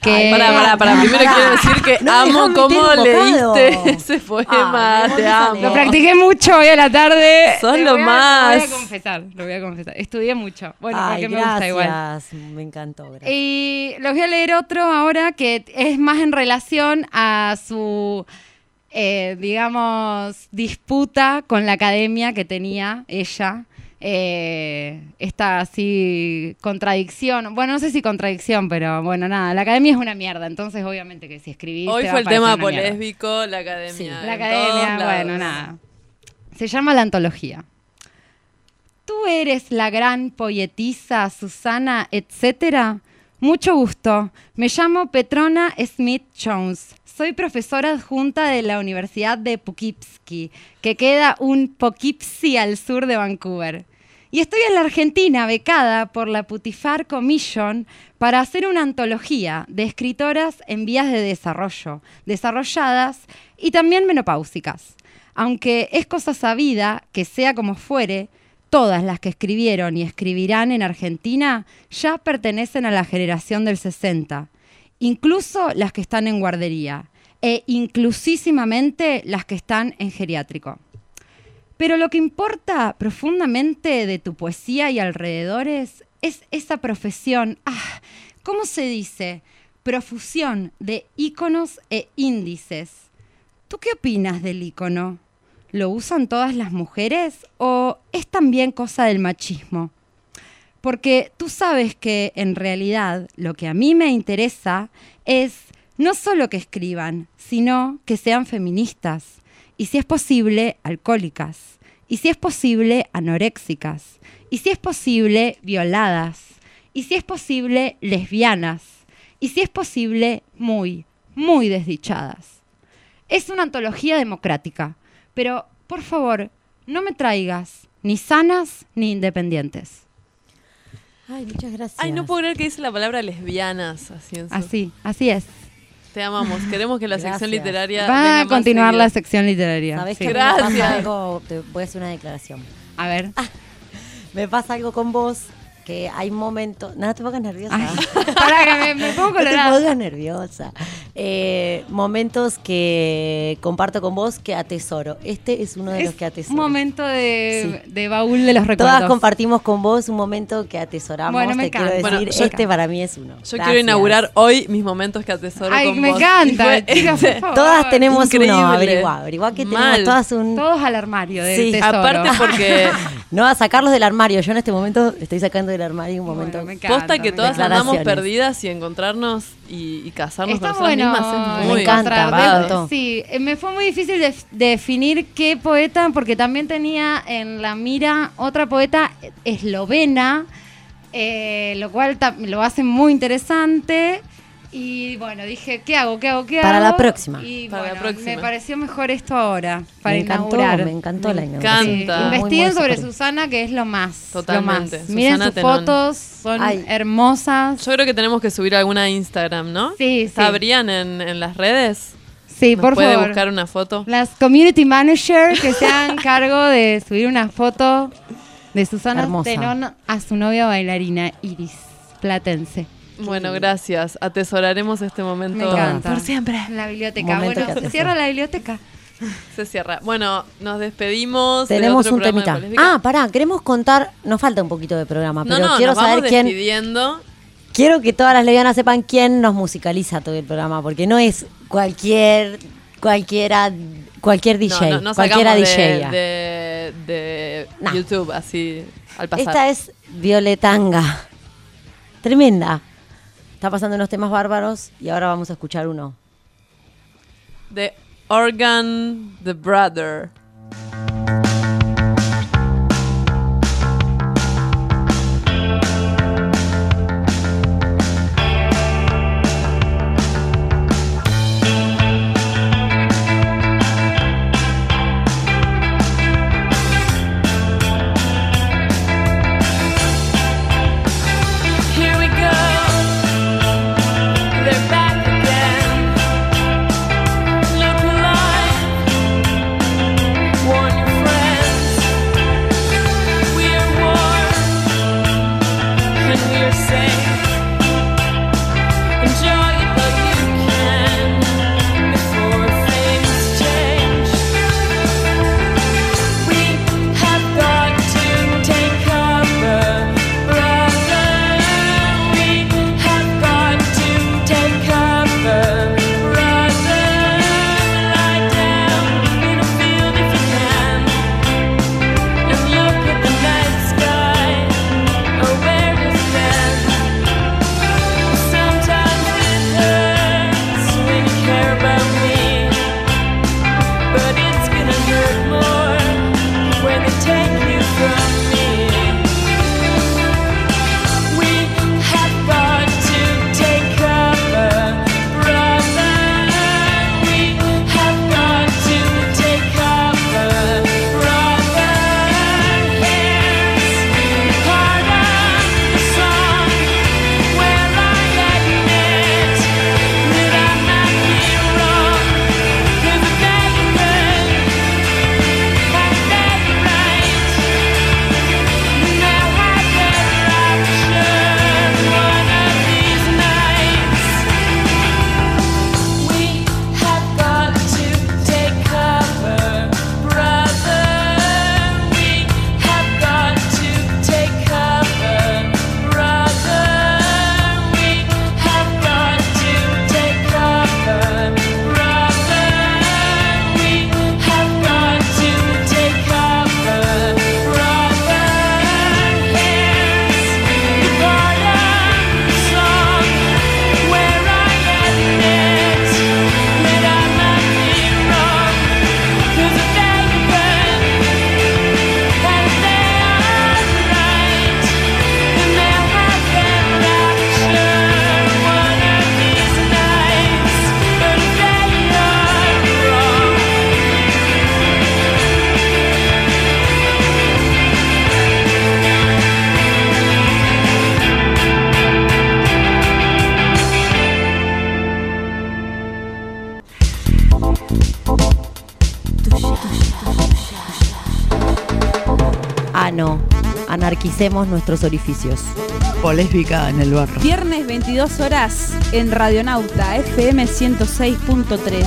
Que... Pará, pará, pará. Primero quiero decir que No, amo déjame cómo meter un bocado. leíste ese poema. Ay, Te amo. Lo practiqué mucho hoy a la tarde. Sos Te lo voy a- más. Lo voy a confesar, lo voy a confesar. Estudié mucho. Bueno, Ay, porque me gracias. gusta igual. Me encantó. Gracias. Y les voy a leer otro ahora que es más en relación a su, eh, digamos, disputa con la academia que tenía ella. Eh, esta así contradicción. Bueno, no sé si contradicción, pero bueno, nada. La academia es una mierda, entonces obviamente que si escribís. Hoy te fue va a el parecer tema una mierda. polésbico, la academia. Sí, en la todos academia, lados. bueno, nada. Se llama la antología. Tú eres la gran poetisa Susana, etcétera. Mucho gusto. Me llamo Petrona Smith Jones. Soy profesora adjunta de la Universidad de Poughkeepsie, que queda un Poughkeepsie al sur de Vancouver. Y estoy en la Argentina becada por la Putifar Commission para hacer una antología de escritoras en vías de desarrollo, desarrolladas y también menopáusicas. Aunque es cosa sabida que sea como fuere, todas las que escribieron y escribirán en Argentina ya pertenecen a la generación del sesenta, incluso las que están en guardería e inclusísimamente las que están en geriátrico. Pero lo que importa profundamente de tu poesía y alrededores es esa profesión, ah, ¿cómo se dice? Profusión de íconos e índices. ¿Tú qué opinas del ícono? ¿Lo usan todas las mujeres o es también cosa del machismo? Porque tú sabes que en realidad lo que a mí me interesa es no solo que escriban, sino que sean feministas. Y si es posible, alcohólicas. Y si es posible, anoréxicas. Y si es posible, violadas. Y si es posible, lesbianas. Y si es posible, muy, muy desdichadas. Es una antología democrática, pero por favor, no me traigas ni sanas ni independientes. Ay, muchas gracias. Ay, no puedo creer que dice la palabra lesbianas. Así, en su- Así, así es. Te amamos. Queremos que la sección Gracias. literaria. Va venga a más continuar seguida. la sección literaria. ¿Sabés Sí. que me pasa Gracias. algo? Te voy a hacer una declaración. A ver. Me pasa algo con vos, que hay momentos... No, no te pongas nerviosa. Para que me, me pongo No te colorada. pongas nerviosa. Eh, momentos que comparto con vos que atesoro. Este es uno de Es los que atesoro. un momento de, de baúl de los recuerdos. Todas compartimos con vos un momento que atesoramos. Bueno, me Te quiero encanta. decir, Bueno, yo- este para mí es uno. Yo Gracias. quiero inaugurar hoy mis momentos que atesoro Ay, con me vos. encanta, Y fue chicas, por este. favor. Todas tenemos Increíble. uno, averiguá, averiguá que tenemos Mal. todas un... Todos al armario del Sí. tesoro. Aparte porque No, a sacarlos del armario. Yo en este momento estoy sacando del armario un momento... Bueno, me encanta, posta que me todas encanta. andamos Declaraciones. perdidas y encontrarnos y, y casarnos Está con nosotras bueno. mismas es Me muy encanta, encontrar. me De- encantó. Sí, eh, me fue muy difícil de, definir qué poeta, porque también tenía en la mira otra poeta eslovena, eh, lo cual ta- lo hace muy interesante. Y bueno, dije, ¿qué hago? ¿Qué hago? ¿Qué Para hago? la próxima. Y Para la bueno, próxima. me pareció mejor esto ahora, para Me encantó, inaugurar. me encantó la Sí, inauguración. encanta. Muy, muy investiguen sobre sugerente. Susana, que es lo más. Totalmente. Lo más. Miren Susana sus Tenón. fotos, son Ay. hermosas. Yo creo que tenemos que subir alguna a Instagram, ¿no? Sí, ¿Está sí. Brian en, en las redes? Sí, ¿Nos por puede favor. buscar una foto? Las community manager que se hagan cargo de subir una foto de Susana Hermosa. Tenón a su novia bailarina Iris Platense. Bueno, gracias. Atesoraremos este momento Me encanta. por siempre. La biblioteca. Momento Bueno, que se atesoro. cierra la biblioteca. Se cierra. Bueno, nos despedimos. de Tenemos otro un programa de temita. Polésbica. Ah, pará, queremos contar... Nos falta un poquito de programa, no, pero no, quiero nos vamos saber quién... despidiendo. Quiero que todas las lesbianas sepan quién nos musicaliza todo el programa, porque no es cualquier... Cualquiera... Cualquier D J. No, no, no cualquiera sacamos D J. de, de, de No. YouTube, así, al pasar. Esta es Violetanga. Tremenda. Está pasando unos temas bárbaros y ahora vamos a escuchar uno. The Organ, The Brother. Here we go. They're back again. Look alive. no. Anarquicemos nuestros orificios. Polésbica en el barro. Viernes veintidós horas en Radionauta F M ciento seis punto tres.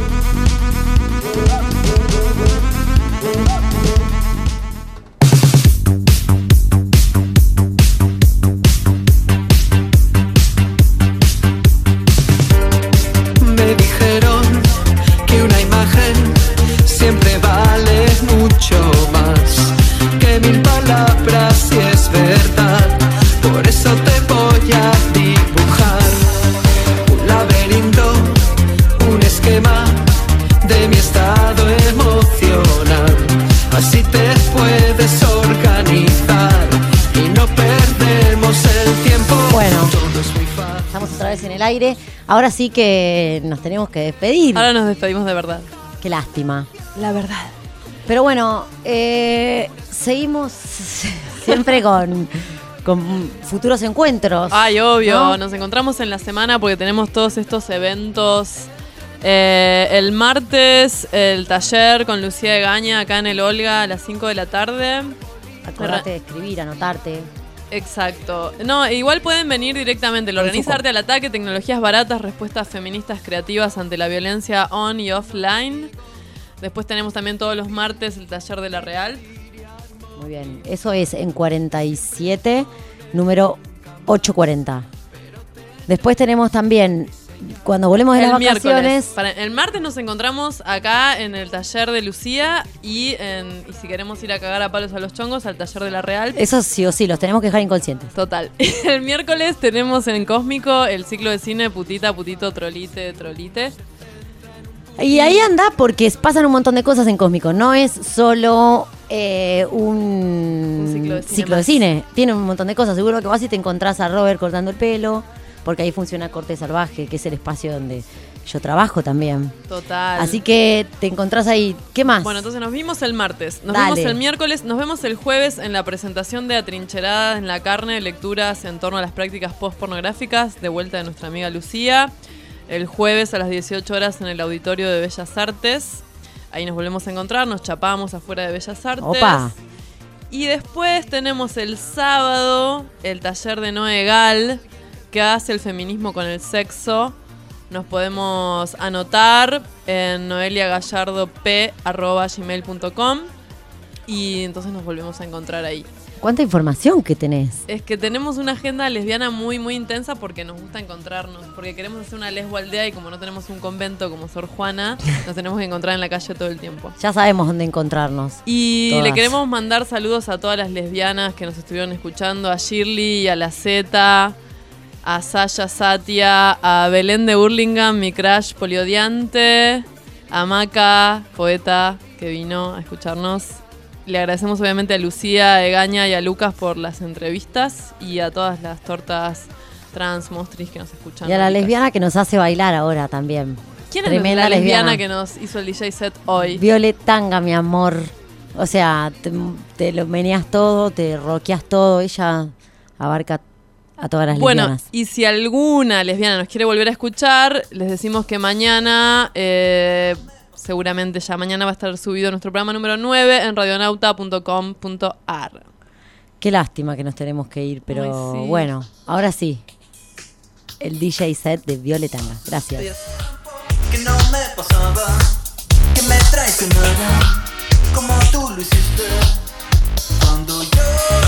Me dijeron que una imagen siempre vale mucho más que mil palabras, si es verdad. Por eso te voy a dibujar un laberinto, un esquema de mi estado emocional. Así te puedes organizar y no perdemos el tiempo. Bueno, estamos otra vez en el aire. Ahora sí que nos tenemos que despedir. Ahora nos despedimos de verdad. Qué lástima. La verdad. Pero bueno, eh, seguimos siempre con, con futuros encuentros. Ay, obvio. ¿no? Nos encontramos en la semana porque tenemos todos estos eventos. Eh, el martes, el taller con Lucía Egaña acá en el Olga a las cinco de la tarde. Acordate de escribir, anotarte. Exacto. No, igual pueden venir directamente. Lo organiza Arte al Ataque, tecnologías baratas, respuestas feministas creativas ante la violencia on y offline. Después tenemos también todos los martes el taller de La Real. Muy bien. Eso es en cuarenta y siete, número ochocientos cuarenta. Después tenemos también, cuando volvemos de el las miércoles. vacaciones... Para, el martes nos encontramos acá en el taller de Lucía y, en, y si queremos ir a cagar a palos a los chongos, al taller de La Real. Eso sí o sí, los tenemos que dejar inconscientes. Total. El miércoles tenemos en Cósmico el ciclo de cine Putita, Putito, Trolite, Trolite. Y ahí anda porque pasan un montón de cosas en Cósmico. No es solo eh, un, Un ciclo de cine ciclo de más. cine. Tiene un montón de cosas. Seguro que vas y te encontrás a Robert cortando el pelo, porque ahí funciona Corte Salvaje, que es el espacio donde yo trabajo también. Total. Así que te encontrás ahí. ¿Qué más? Bueno, entonces nos vimos el martes, nos Dale. vimos el miércoles, nos vemos el jueves en la presentación de Atrincheradas en la Carne, lecturas en torno a las prácticas post-pornográficas, de vuelta de nuestra amiga Lucía. El jueves a las dieciocho horas en el Auditorio de Bellas Artes. Ahí nos volvemos a encontrar, nos chapamos afuera de Bellas Artes. Opa. Y después tenemos el sábado el taller de Noé Gal, que hace el feminismo con el sexo. Nos podemos anotar en noeliagallardop arroba gmail punto com y entonces nos volvemos a encontrar ahí. ¿Cuánta información que tenés? Es que tenemos una agenda lesbiana muy, muy intensa porque nos gusta encontrarnos, porque queremos hacer una lesbo aldea y como no tenemos un convento como Sor Juana, nos tenemos que encontrar en la calle todo el tiempo. Ya sabemos dónde encontrarnos. Y Todas. le queremos mandar saludos a todas las lesbianas que nos estuvieron escuchando, a Shirley, a la Zeta, a Sasha Satia, a Belén de Burlingame, mi crush poliodiante, a Maca, poeta, que vino a escucharnos. Le agradecemos obviamente a Lucía Egaña y a Lucas por las entrevistas y a todas las tortas trans mostris que nos escuchan. Y a la lesbiana que nos hace bailar ahora también. ¿Quién es Tremenda la lesbiana, lesbiana que nos hizo el D J set hoy? Violet Tanga, mi amor. O sea, te, te lo meneas todo, te rockeas todo. Ella abarca a todas las Bueno, lesbianas. y si alguna lesbiana nos quiere volver a escuchar, les decimos que mañana, eh, seguramente ya mañana va a estar subido nuestro programa número nueve en radionauta punto com punto a r. Qué lástima que nos tenemos que ir, pero Ay, sí. bueno, ahora sí. El D J set de Violet Tanga. Gracias. Adiós. Que no me pasaba, que me traicionara, como tú lo hiciste. Cuando yo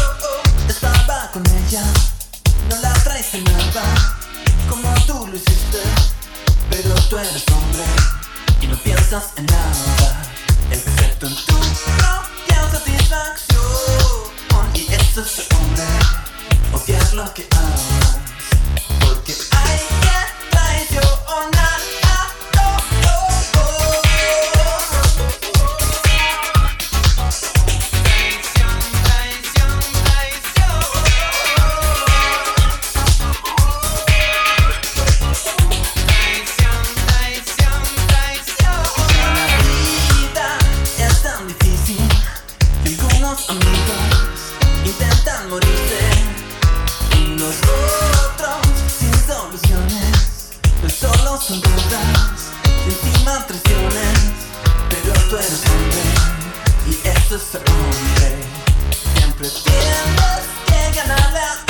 estaba con ella, no la traicionaba, como tú lo hiciste. Pero tú eres hombre y no piensas en nada. El perfecto en tu propia satisfacción. Y eso es ser hombre, odiar lo que amas. Porque hay que traicionar. Amigos intentan morirse y nosotros sin soluciones, no solo son dudas, encima traiciones, pero tú eres hombre y eso es ser hombre. Pretienes que ganar